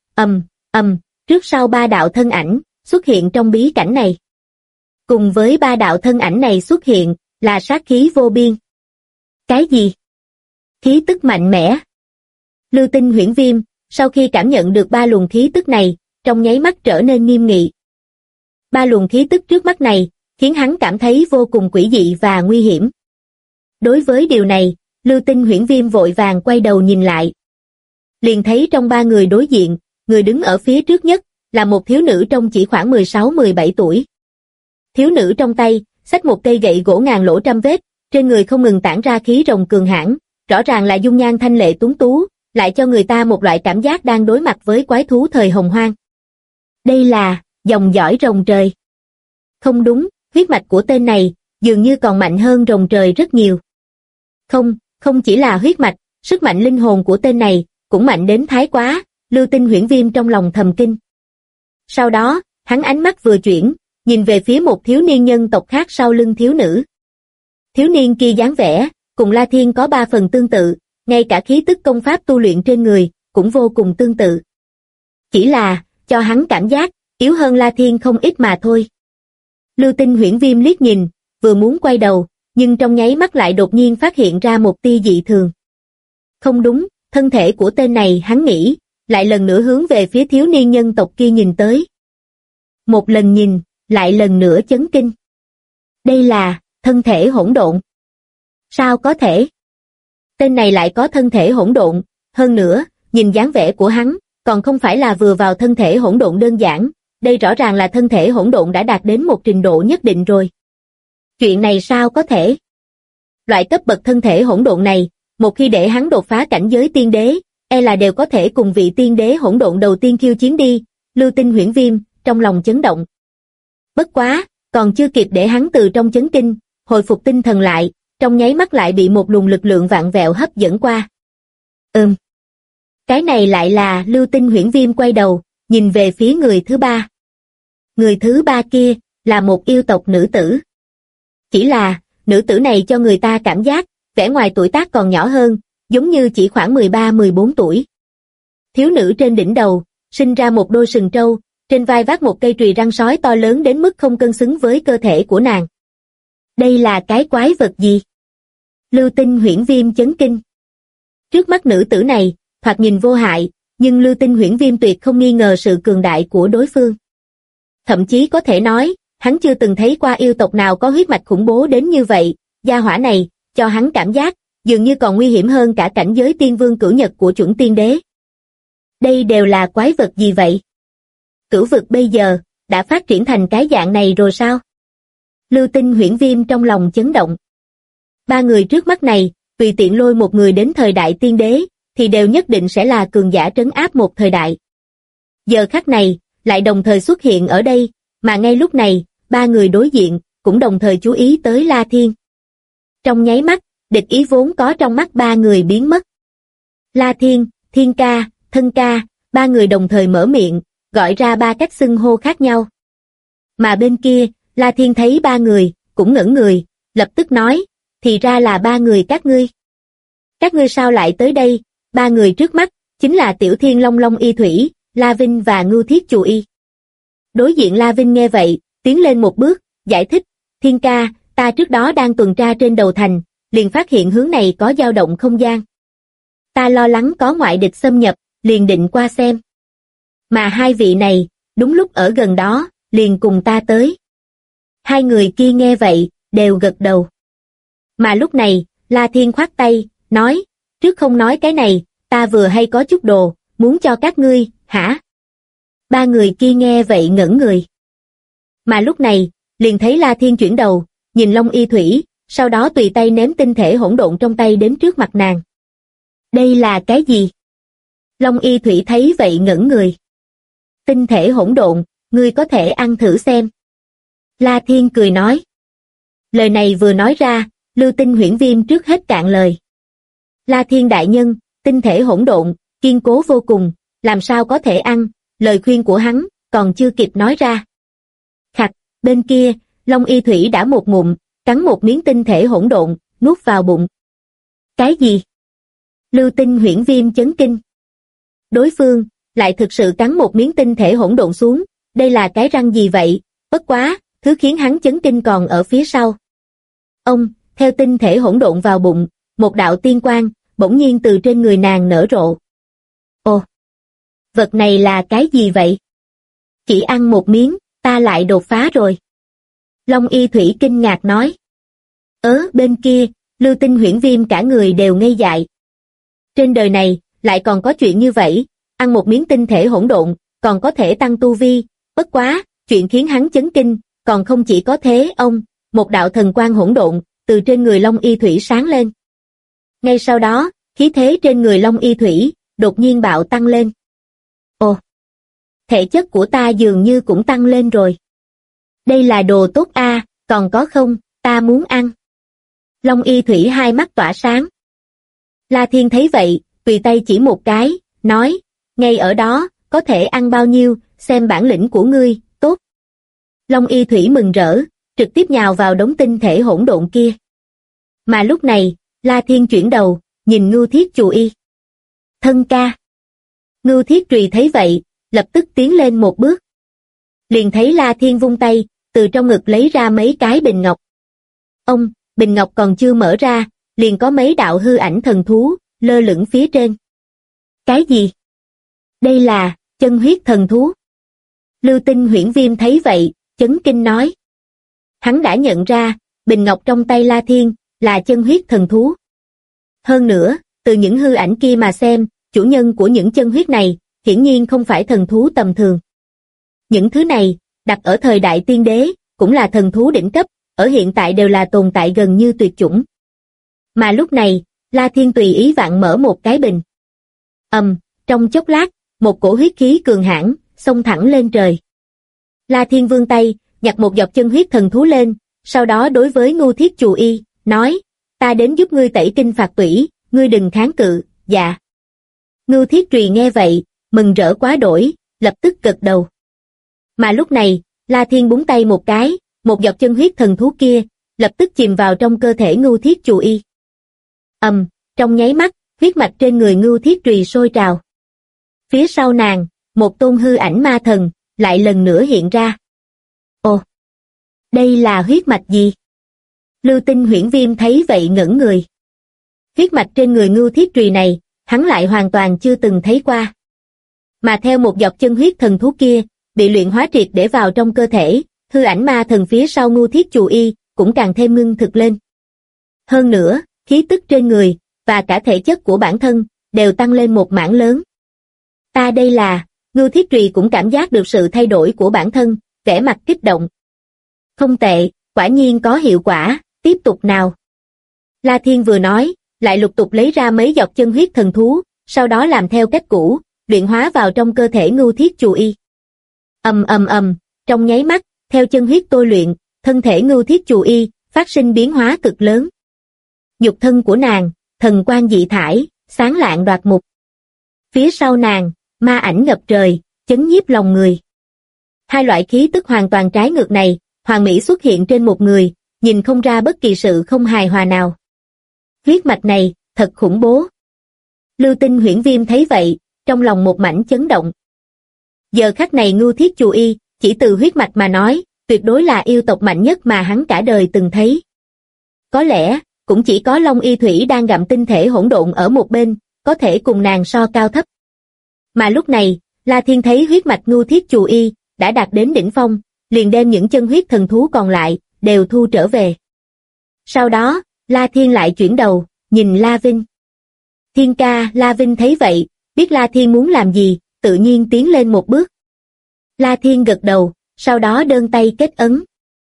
trước sau 3 đạo thân ảnh, xuất hiện trong bí cảnh này. Cùng với 3 đạo thân ảnh này xuất hiện, là sát khí vô biên. Cái gì? Khí tức mạnh mẽ. Lưu Tinh Huyễn Viêm, sau khi cảm nhận được 3 luồng khí tức này, trong nháy mắt trở nên nghiêm nghị. 3 luồng khí tức trước mắt này, khiến hắn cảm thấy vô cùng quỷ dị và nguy hiểm. Đối với điều này, Lưu Tinh Huyễn Viêm vội vàng quay đầu nhìn lại. Liền thấy trong 3 người đối diện, người đứng ở phía trước nhất, là một thiếu nữ trông chỉ khoảng 16-17 tuổi. Thiếu nữ trong tay, xách một cây gậy gỗ ngàn lỗ trăm vết, trên người không ngừng tản ra khí rồng cường hãn, rõ ràng là dung nhan thanh lệ tuấn tú, lại cho người ta một loại cảm giác đang đối mặt với quái thú thời hồng hoang. Đây là dòng dõi rồng trời. Không đúng, huyết mạch của tên này dường như còn mạnh hơn rồng trời rất nhiều. Không chỉ là huyết mạch, sức mạnh linh hồn của tên này cũng mạnh đến thái quá. Lưu Tinh Huyễn Viêm trong lòng thầm kinh. Sau đó, hắn ánh mắt vừa chuyển, nhìn về phía một thiếu niên nhân tộc khác sau lưng thiếu nữ. Thiếu niên kia dáng vẻ, cùng La Thiên có 3 phần tương tự, ngay cả khí tức công pháp tu luyện trên người, cũng vô cùng tương tự. Chỉ là, cho hắn cảm giác, yếu hơn La Thiên không ít mà thôi. Lưu Tinh Huyễn Viêm liếc nhìn, vừa muốn quay đầu, nhưng trong nháy mắt lại đột nhiên phát hiện ra một tia dị thường. Không đúng, thân thể của tên này hắn nghĩ, lại lần nữa hướng về phía thiếu niên nhân tộc kia nhìn tới. một lần nhìn, lại lần nữa chấn kinh. Đây là thân thể hỗn độn. Sao có thể? Tên này lại có thân thể hỗn độn, hơn nữa, nhìn dáng vẻ của hắn, còn không phải là vừa vào thân thể hỗn độn đơn giản, đây rõ ràng là thân thể hỗn độn đã đạt đến một trình độ nhất định rồi. Chuyện này sao có thể? Loại cấp bậc thân thể hỗn độn này, một khi để hắn đột phá cảnh giới tiên đế, e là đều có thể cùng vị tiên đế hỗn độn đầu tiên khiêu chiến đi. Lưu Tinh Huyễn Viêm trong lòng chấn động. Bất quá, còn chưa kịp để hắn từ trong chấn kinh, hồi phục tinh thần lại, trong nháy mắt lại bị một luồng lực lượng vạn vẹo hấp dẫn qua. Cái này lại là Lưu Tinh Huyễn Viêm quay đầu, nhìn về phía người thứ ba. Người thứ ba kia, là một yêu tộc nữ tử. Chỉ là, nữ tử này cho người ta cảm giác, vẻ ngoài tuổi tác còn nhỏ hơn, giống như chỉ khoảng 13-14 tuổi. Thiếu nữ trên đỉnh đầu, sinh ra một đôi sừng trâu, trên vai vác một cây chùy răng sói to lớn đến mức không cân xứng với cơ thể của nàng. Đây là cái quái vật gì? Lưu Tinh Huyễn Viêm chấn kinh. Trước mắt nữ tử này, thoạt nhìn vô hại, nhưng Lưu Tinh Huyễn Viêm tuyệt không nghi ngờ sự cường đại của đối phương. Thậm chí có thể nói, hắn chưa từng thấy qua yêu tộc nào có huyết mạch khủng bố đến như vậy, gia hỏa này, cho hắn cảm giác, dường như còn nguy hiểm hơn cả cảnh giới tiên vương cửu nhật của chuẩn tiên đế. Đây đều là quái vật gì vậy? Cửu vực bây giờ, đã phát triển thành cái dạng này rồi sao? Lưu Tinh Huyễn Viêm trong lòng chấn động. Ba người trước mắt này, tùy tiện lôi một người đến thời đại tiên đế, thì đều nhất định sẽ là cường giả trấn áp một thời đại. Giờ khắc này, lại đồng thời xuất hiện ở đây, mà ngay lúc này, ba người đối diện, cũng đồng thời chú ý tới La Thiên. Trong nháy mắt, địch ý vốn có trong mắt ba người biến mất. La Thiên, Thiên ca, Thân ca, ba người đồng thời mở miệng, gọi ra ba cách xưng hô khác nhau. Mà bên kia, La Thiên thấy ba người, cũng ngẩn người, lập tức nói, thì ra là ba người các ngươi. Các ngươi sao lại tới đây? Ba người trước mắt, chính là Tiểu Thiên Long Long Y Thủy, La Vinh và Ngưu Thiết Chù Y. Đối diện La Vinh nghe vậy, tiến lên một bước, giải thích, Thiên ca, ta trước đó đang tuần tra trên đầu thành, liền phát hiện hướng này có dao động không gian. Ta lo lắng có ngoại địch xâm nhập, liền định qua xem. Mà hai vị này, đúng lúc ở gần đó, liền cùng ta tới. Hai người kia nghe vậy, đều gật đầu. Mà lúc này, La Thiên khoát tay, nói, trước không nói cái này, ta vừa hay có chút đồ, muốn cho các ngươi, hả? Ba người kia nghe vậy ngẩn người. Mà lúc này, liền thấy La Thiên chuyển đầu, nhìn Long Y Thủy, sau đó tùy tay ném tinh thể hỗn độn trong tay đến trước mặt nàng. Đây là cái gì? Long Y Thủy thấy vậy ngẩn người. Tinh thể hỗn độn, ngươi có thể ăn thử xem. La Thiên cười nói. Lời này vừa nói ra, Lưu Tinh Huyễn Viêm trước hết cạn lời. La Thiên đại nhân, tinh thể hỗn độn, kiên cố vô cùng, làm sao có thể ăn, lời khuyên của hắn, còn chưa kịp nói ra. Khặt, bên kia, Long Y Thủy đã một ngụm, cắn một miếng tinh thể hỗn độn, nuốt vào bụng. Cái gì? Lưu Tinh Huyễn Viêm chấn kinh. Đối phương, lại thực sự cắn một miếng tinh thể hỗn độn xuống, đây là cái răng gì vậy, bất quá, thứ khiến hắn chấn kinh còn ở phía sau. Ông, theo tinh thể hỗn độn vào bụng, một đạo tiên quang, bỗng nhiên từ trên người nàng nở rộ. Ồ, vật này là cái gì vậy? Chỉ ăn một miếng, ta lại đột phá rồi. Long Y Thủy kinh ngạc nói. Bên kia, Lưu Tinh Huyễn Viêm cả người đều ngây dại. Trên đời này, lại còn có chuyện như vậy, ăn một miếng tinh thể hỗn độn, còn có thể tăng tu vi, bất quá, chuyện khiến hắn chấn kinh, còn không chỉ có thế ông, một đạo thần quang hỗn độn, từ trên người Long Y Thủy sáng lên. Ngay sau đó, khí thế trên người Long Y Thủy, đột nhiên bạo tăng lên. Ồ, thể chất của ta dường như cũng tăng lên rồi. Đây là đồ tốt a, còn có không, ta muốn ăn. Long Y Thủy hai mắt tỏa sáng. La Thiên thấy vậy, tùy tay chỉ một cái, nói, ngay ở đó, có thể ăn bao nhiêu, xem bản lĩnh của ngươi, tốt. Long Y Thủy mừng rỡ, trực tiếp nhào vào đống tinh thể hỗn độn kia. Mà lúc này, La Thiên chuyển đầu, nhìn Ngưu Thiết Chù Y. Thân ca. Ngưu Thiết Trùy thấy vậy, lập tức tiến lên một bước. Liền thấy La Thiên vung tay, từ trong ngực lấy ra mấy cái bình ngọc. Ông, bình ngọc còn chưa mở ra, liền có mấy đạo hư ảnh thần thú, lơ lửng phía trên. Cái gì? Đây là, chân huyết thần thú. Lưu Tinh Huyễn Viêm thấy vậy, chấn kinh nói. Hắn đã nhận ra, bình ngọc trong tay La Thiên, là chân huyết thần thú. Hơn nữa, từ những hư ảnh kia mà xem, chủ nhân của những chân huyết này, hiển nhiên không phải thần thú tầm thường. Những thứ này, đặt ở thời đại tiên đế, cũng là thần thú đỉnh cấp, ở hiện tại đều là tồn tại gần như tuyệt chủng. Mà lúc này, La Thiên tùy ý vạn mở một cái bình. Trong chốc lát, một cổ huyết khí cường hãn xông thẳng lên trời. La Thiên vươn tay, nhặt một giọt chân huyết thần thú lên, sau đó đối với Ngưu Thiết Chù Y, nói, ta đến giúp ngươi tẩy kinh phạt tủy, ngươi đừng kháng cự, dạ. Ngưu Thiết Trùy nghe vậy, mừng rỡ quá đổi, lập tức gật đầu. Mà lúc này, La Thiên búng tay một cái, một giọt chân huyết thần thú kia, lập tức chìm vào trong cơ thể Ngưu Thiết Chù Y. Trong nháy mắt, huyết mạch trên người Ngưu Thiết Trùy sôi trào. Phía sau nàng, một tôn hư ảnh ma thần, lại lần nữa hiện ra. Ồ! Đây là huyết mạch gì? Lưu Tinh Huyễn Viêm thấy vậy ngẩn người. Huyết mạch trên người Ngưu Thiết Trùy này, hắn lại hoàn toàn chưa từng thấy qua. Mà theo một giọt chân huyết thần thú kia, bị luyện hóa triệt để vào trong cơ thể, hư ảnh ma thần phía sau Ngưu Thiết Chù Y, cũng càng thêm ngưng thực lên. Hơn nữa, khí tức trên người, và cả thể chất của bản thân, đều tăng lên một mảng lớn. Ta đây là, Ngưu Thiết Trùy cũng cảm giác được sự thay đổi của bản thân, vẻ mặt kích động. Không tệ, quả nhiên có hiệu quả, tiếp tục nào. La Thiên vừa nói, lại lục tục lấy ra mấy giọt chân huyết thần thú, sau đó làm theo cách cũ, luyện hóa vào trong cơ thể Ngưu Thiết Chù Y. Trong nháy mắt, theo chân huyết tôi luyện, thân thể Ngưu Thiết Chù Y phát sinh biến hóa cực lớn. Nhục thân của nàng, thần quang dị thải, sáng lạng đoạt mục. Phía sau nàng, ma ảnh ngập trời, chấn nhiếp lòng người. Hai loại khí tức hoàn toàn trái ngược này, hoàn mỹ xuất hiện trên một người, nhìn không ra bất kỳ sự không hài hòa nào. Huyết mạch này, thật khủng bố. Lưu Tinh Huyễn Viêm thấy vậy, trong lòng một mảnh chấn động. Giờ khắc này Ngưu Thiết Chù Y, chỉ từ huyết mạch mà nói, tuyệt đối là yêu tộc mạnh nhất mà hắn cả đời từng thấy. Có lẽ, cũng chỉ có Long Y Thủy đang gặm tinh thể hỗn độn ở một bên, có thể cùng nàng so cao thấp. Mà lúc này, La Thiên thấy huyết mạch Ngưu Thiết Chù Y đã đạt đến đỉnh phong, liền đem những chân huyết thần thú còn lại đều thu trở về. Sau đó, La Thiên lại chuyển đầu, nhìn La Vinh. Thiên ca, La Vinh thấy vậy, biết La Thiên muốn làm gì, tự nhiên tiến lên một bước. La Thiên gật đầu, sau đó đơn tay kết ấn.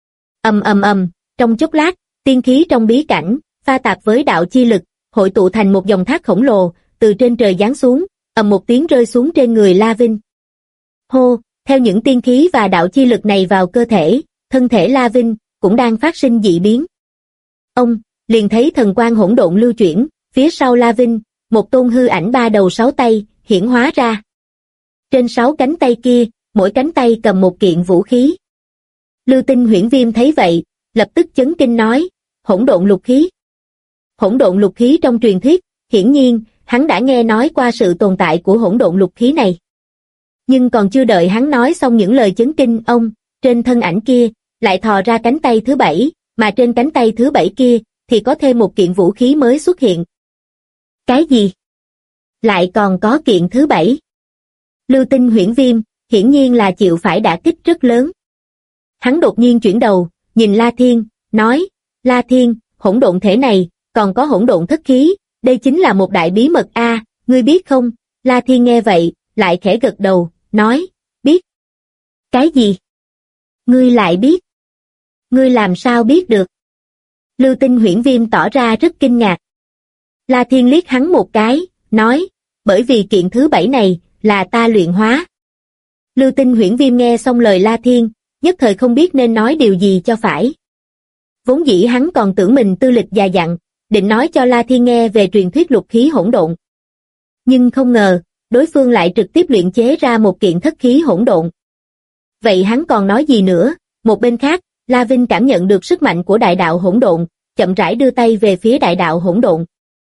Trong chốc lát, tiên khí trong bí cảnh, pha tạp với đạo chi lực, hội tụ thành một dòng thác khổng lồ, từ trên trời giáng xuống, một tiếng rơi xuống trên người La Vinh. Hô, theo những tiên khí và đạo chi lực này vào cơ thể, thân thể La Vinh cũng đang phát sinh dị biến. Ông liền thấy thần quang hỗn độn lưu chuyển, phía sau La Vinh, một tôn hư ảnh ba đầu sáu tay hiển hóa ra. Trên sáu cánh tay kia, mỗi cánh tay cầm một kiện vũ khí. Lưu Tinh Huyễn Viêm thấy vậy, lập tức chấn kinh nói, hỗn độn lục khí. Hỗn độn lục khí trong truyền thuyết, hiển nhiên, hắn đã nghe nói qua sự tồn tại của hỗn độn lục khí này. Nhưng còn chưa đợi hắn nói xong những lời chấn kinh, trên thân ảnh kia, lại thò ra cánh tay thứ bảy, mà trên cánh tay thứ bảy kia, thì có thêm một kiện vũ khí mới xuất hiện. Cái gì? Lại còn có kiện thứ bảy. Lưu Tinh Huyễn Viêm, hiển nhiên là chịu phải đả kích rất lớn. Hắn đột nhiên chuyển đầu, nhìn La Thiên, nói, La Thiên, hỗn độn thể này, còn có hỗn độn thất khí, đây chính là một đại bí mật a, ngươi biết không? La Thiên nghe vậy, lại khẽ gật đầu, nói, biết. Cái gì? Ngươi lại biết? Ngươi làm sao biết được? Lưu Tinh Huyễn Viêm tỏ ra rất kinh ngạc. La Thiên liếc hắn một cái, nói, bởi vì kiện thứ bảy này, là ta luyện hóa. Lưu Tinh Huyễn Viêm nghe xong lời La Thiên, nhất thời không biết nên nói điều gì cho phải. Vốn dĩ hắn còn tưởng mình tư lịch già dặn, định nói cho La Thiên nghe về truyền thuyết lục khí hỗn độn. Nhưng không ngờ, đối phương lại trực tiếp luyện chế ra một kiện thất khí hỗn độn. Vậy hắn còn nói gì nữa? Một bên khác, La Vinh cảm nhận được sức mạnh của đại đạo hỗn độn, chậm rãi đưa tay về phía đại đạo hỗn độn.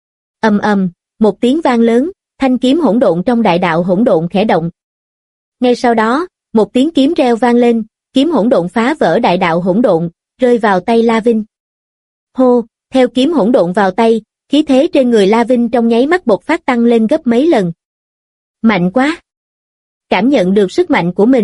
Một tiếng vang lớn, thanh kiếm hỗn độn trong đại đạo hỗn độn khẽ động. Ngay sau đó, một tiếng kiếm reo vang lên, kiếm hỗn độn phá vỡ đại đạo hỗn độn, rơi vào tay La Vinh. Hô, theo kiếm hỗn độn vào tay, khí thế trên người La Vinh trong nháy mắt bộc phát tăng lên gấp mấy lần. Mạnh quá! Cảm nhận được sức mạnh của mình,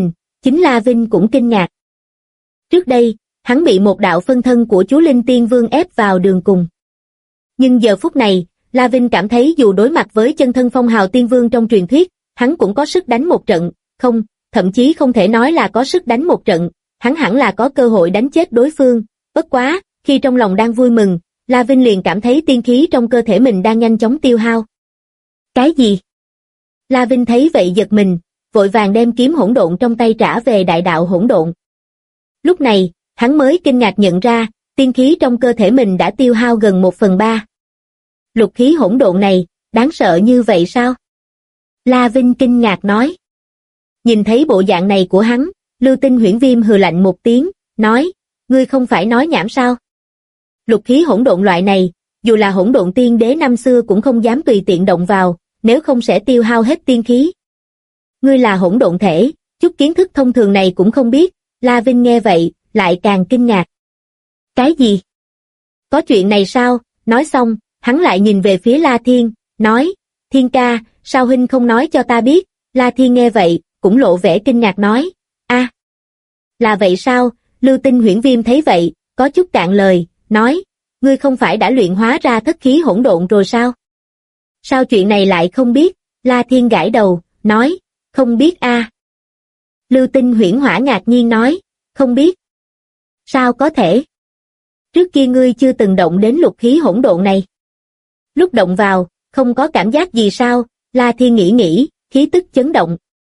Chính La Vinh cũng kinh ngạc. Trước đây, hắn bị một đạo phân thân của chú Linh Tiên Vương ép vào đường cùng. Nhưng giờ phút này, La Vinh cảm thấy dù đối mặt với chân thân phong hào tiên vương trong truyền thuyết, hắn cũng có sức đánh một trận, không, thậm chí không thể nói là có sức đánh một trận, hắn hẳn là có cơ hội đánh chết đối phương, bất quá, khi trong lòng đang vui mừng, La Vinh liền cảm thấy tiên khí trong cơ thể mình đang nhanh chóng tiêu hao. Cái gì? La Vinh thấy vậy giật mình, vội vàng đem kiếm hỗn độn trong tay trả về đại đạo hỗn độn. Lúc này, hắn mới kinh ngạc nhận ra, tiên khí trong cơ thể mình đã tiêu hao gần 1/3. Lục khí hỗn độn này, đáng sợ như vậy sao? La Vinh kinh ngạc nói. Nhìn thấy bộ dạng này của hắn, Lưu Tinh Huyễn Viêm hừ lạnh một tiếng, nói, ngươi không phải nói nhảm sao? Lục khí hỗn độn loại này, dù là hỗn độn tiên đế năm xưa cũng không dám tùy tiện động vào, nếu không sẽ tiêu hao hết tiên khí. Ngươi là hỗn độn thể, chút kiến thức thông thường này cũng không biết, La Vinh nghe vậy, lại càng kinh ngạc. Cái gì? Có chuyện này sao? Nói xong, hắn lại nhìn về phía La Thiên, nói, Thiên ca, sao huynh không nói cho ta biết? La Thiên nghe vậy, cũng lộ vẻ kinh ngạc nói, a, là vậy sao? Lưu Tinh Huyễn Viêm thấy vậy, có chút cạn lời, nói, ngươi không phải đã luyện hóa ra thất khí hỗn độn rồi sao? Sao chuyện này lại không biết? La Thiên gãi đầu, nói, không biết a. Lưu Tinh Huyễn Hỏa ngạc nhiên nói, không biết. Sao có thể? Trước kia ngươi chưa từng động đến lục khí hỗn độn này. Lúc động vào, không có cảm giác gì sao? La Thiên nghĩ, khí tức chấn động.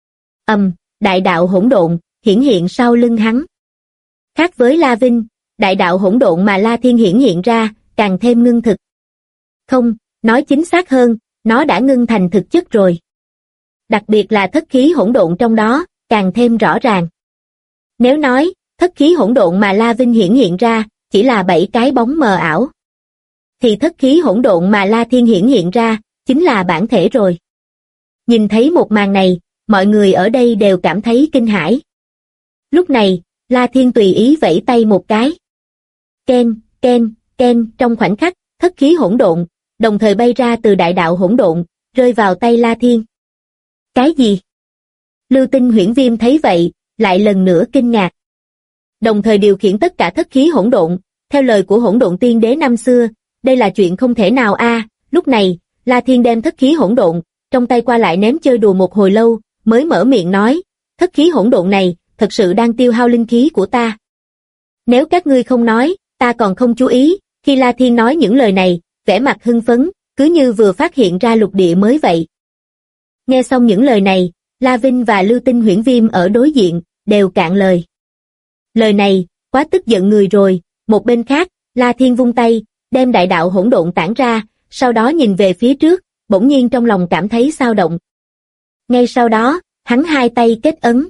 Đại đạo hỗn độn, hiển hiện sau lưng hắn. Khác với La Vinh, đại đạo hỗn độn mà La Thiên hiển hiện ra, càng thêm ngưng thực. Không, nói chính xác hơn, nó đã ngưng thành thực chất rồi. Đặc biệt là thất khí hỗn độn trong đó, càng thêm rõ ràng. Nếu nói, thất khí hỗn độn mà La Vinh hiển hiện ra, chỉ là 7 cái bóng mờ ảo, thì thất khí hỗn độn mà La Thiên hiển hiện ra, chính là bản thể rồi. Nhìn thấy một màn này, mọi người ở đây đều cảm thấy kinh hãi. Lúc này, La Thiên tùy ý vẫy tay một cái. Ken, ken, ken, trong khoảnh khắc, thất khí hỗn độn, đồng thời bay ra từ đại đạo hỗn độn, rơi vào tay La Thiên. Cái gì? Lưu Tinh Huyễn Viêm thấy vậy, lại lần nữa kinh ngạc. Đồng thời điều khiển tất cả thất khí hỗn độn, theo lời của hỗn độn tiên đế năm xưa, đây là chuyện không thể nào a. Lúc này, La Thiên đem thất khí hỗn độn, trong tay qua lại ném chơi đùa một hồi lâu, mới mở miệng nói, thất khí hỗn độn này, thật sự đang tiêu hao linh khí của ta. Nếu các ngươi không nói, ta còn không chú ý. Khi La Thiên nói những lời này, vẻ mặt hưng phấn, cứ như vừa phát hiện ra lục địa mới vậy. Nghe xong những lời này, La Vinh và Lưu Tinh Huyễn Viêm ở đối diện, đều cạn lời. Lời này, quá tức giận người rồi. Một bên khác, La Thiên vung tay, đem đại đạo hỗn độn tản ra, sau đó nhìn về phía trước, bỗng nhiên trong lòng cảm thấy xao động. Ngay sau đó, hắn hai tay kết ấn.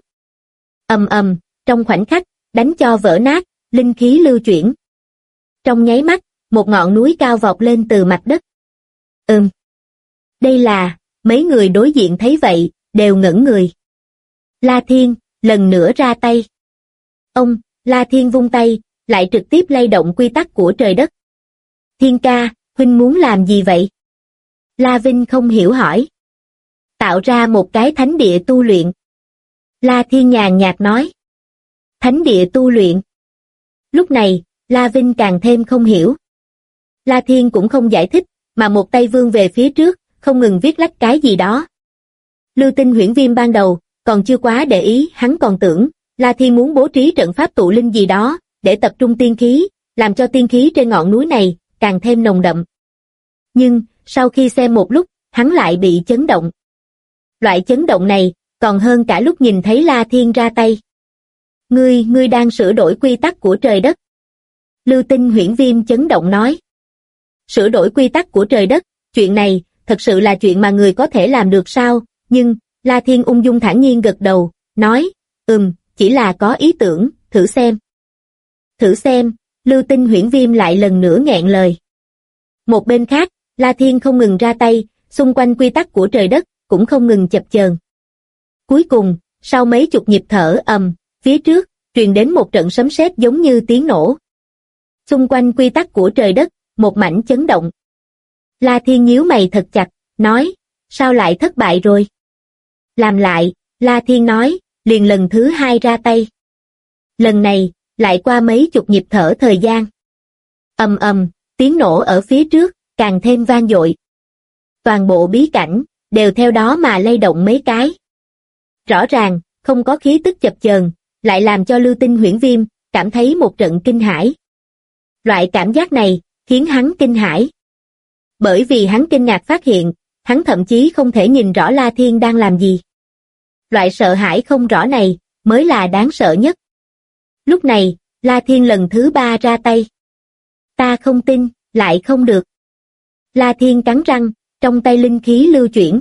Trong khoảnh khắc, đánh cho vỡ nát, linh khí lưu chuyển. Trong nháy mắt, một ngọn núi cao vọt lên từ mặt đất. Đây là, mấy người đối diện thấy vậy, đều ngẩn người. La Thiên, lần nữa ra tay. La Thiên vung tay, lại trực tiếp lay động quy tắc của trời đất. Thiên ca, huynh muốn làm gì vậy? La Vinh không hiểu hỏi. Tạo ra một cái thánh địa tu luyện. La Thiên nhàn nhạt nói. Thánh địa tu luyện. Lúc này, La Vinh càng thêm không hiểu. La Thiên cũng không giải thích, mà một tay vươn về phía trước, không ngừng viết lách cái gì đó. Lưu Tinh Huyễn Viêm ban đầu, còn chưa quá để ý, hắn còn tưởng, La Thiên muốn bố trí trận pháp tụ linh gì đó, để tập trung tiên khí, làm cho tiên khí trên ngọn núi này, càng thêm nồng đậm. Nhưng, sau khi xem một lúc, hắn lại bị chấn động. Loại chấn động này, còn hơn cả lúc nhìn thấy La Thiên ra tay. Ngươi đang sửa đổi quy tắc của trời đất. Lưu Tinh Huyễn Viêm chấn động nói. Sửa đổi quy tắc của trời đất, chuyện này, thật sự là chuyện mà người có thể làm được sao? Nhưng, La Thiên ung dung thản nhiên gật đầu, nói, chỉ là có ý tưởng, thử xem. Thử xem, Lưu Tinh Huyễn Viêm lại lần nữa nghẹn lời. Một bên khác, La Thiên không ngừng ra tay, xung quanh quy tắc của trời đất, cũng không ngừng chập chờn. Cuối cùng, sau mấy chục nhịp thở phía trước, truyền đến một trận sấm sét giống như tiếng nổ. Xung quanh quy tắc của trời đất, một mảnh chấn động. La Thiên nhíu mày thật chặt, nói, sao lại thất bại rồi? Làm lại, La Thiên nói, liền lần thứ hai ra tay. Lần này, lại qua mấy chục nhịp thở thời gian. Ầm ầm, tiếng nổ ở phía trước, càng thêm vang dội. Toàn bộ bí cảnh, đều theo đó mà lay động mấy cái. Rõ ràng, không có khí tức chập chờn, lại làm cho Lưu Tinh Huyễn Viêm cảm thấy một trận kinh hãi. Loại cảm giác này, khiến hắn kinh hãi. Bởi vì hắn kinh ngạc phát hiện, hắn thậm chí không thể nhìn rõ La Thiên đang làm gì. Loại sợ hãi không rõ này, mới là đáng sợ nhất. Lúc này, La Thiên lần thứ 3 ra tay. Ta không tin, lại không được. La Thiên cắn răng, trong tay linh khí lưu chuyển.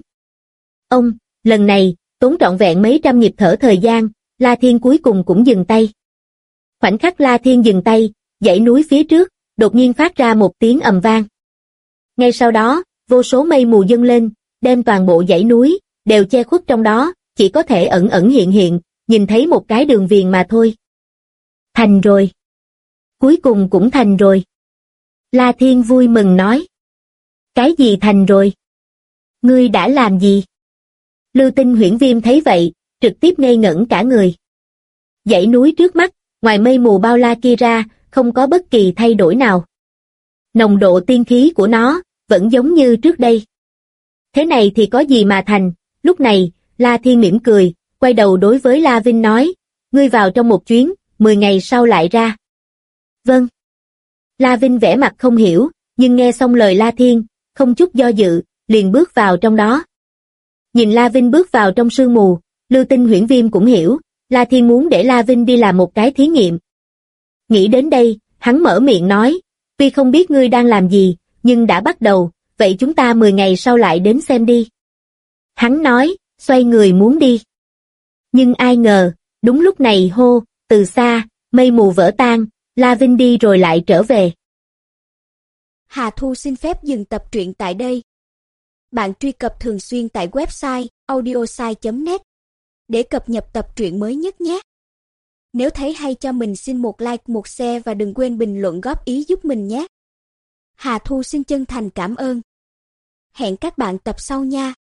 Lần này, tốn trọn vẹn mấy trăm nhịp thở thời gian, La Thiên cuối cùng cũng dừng tay. Khoảnh khắc La Thiên dừng tay, dãy núi phía trước, đột nhiên phát ra một tiếng ầm vang. Ngay sau đó, vô số mây mù dâng lên, đem toàn bộ dãy núi, đều che khuất trong đó, chỉ có thể ẩn ẩn hiện hiện, nhìn thấy một cái đường viền mà thôi. Thành rồi. Cuối cùng cũng thành rồi. La Thiên vui mừng nói. Cái gì thành rồi? Ngươi đã làm gì? Lưu Tinh Huyễn Viêm thấy vậy, trực tiếp ngây ngẩn cả người. Dãy núi trước mắt, ngoài mây mù bao la kia ra, không có bất kỳ thay đổi nào. Nồng độ tiên khí của nó, vẫn giống như trước đây. Thế này thì có gì mà thành, lúc này, La Thiên mỉm cười, quay đầu đối với La Vinh nói, ngươi vào trong một chuyến, 10 ngày sau lại ra. Vâng. La Vinh vẻ mặt không hiểu, nhưng nghe xong lời La Thiên, không chút do dự, liền bước vào trong đó. Nhìn La Vinh bước vào trong sương mù, Lưu Tinh Huyễn Viêm cũng hiểu, La Thiên muốn để La Vinh đi làm một cái thí nghiệm. Nghĩ đến đây, hắn mở miệng nói, tuy không biết ngươi đang làm gì, nhưng đã bắt đầu, vậy chúng ta 10 ngày sau lại đến xem đi. Hắn nói, xoay người muốn đi. Nhưng ai ngờ, đúng lúc này hô, từ xa, mây mù vỡ tan, La Vinh đi rồi lại trở về. Hà Thu xin phép dừng tập truyện tại đây. Bạn truy cập thường xuyên tại website audiosai.net để cập nhật tập truyện mới nhất nhé. Nếu thấy hay cho mình xin một like, một share và đừng quên bình luận góp ý giúp mình nhé. Hà Thu xin chân thành cảm ơn. Hẹn các bạn tập sau nha.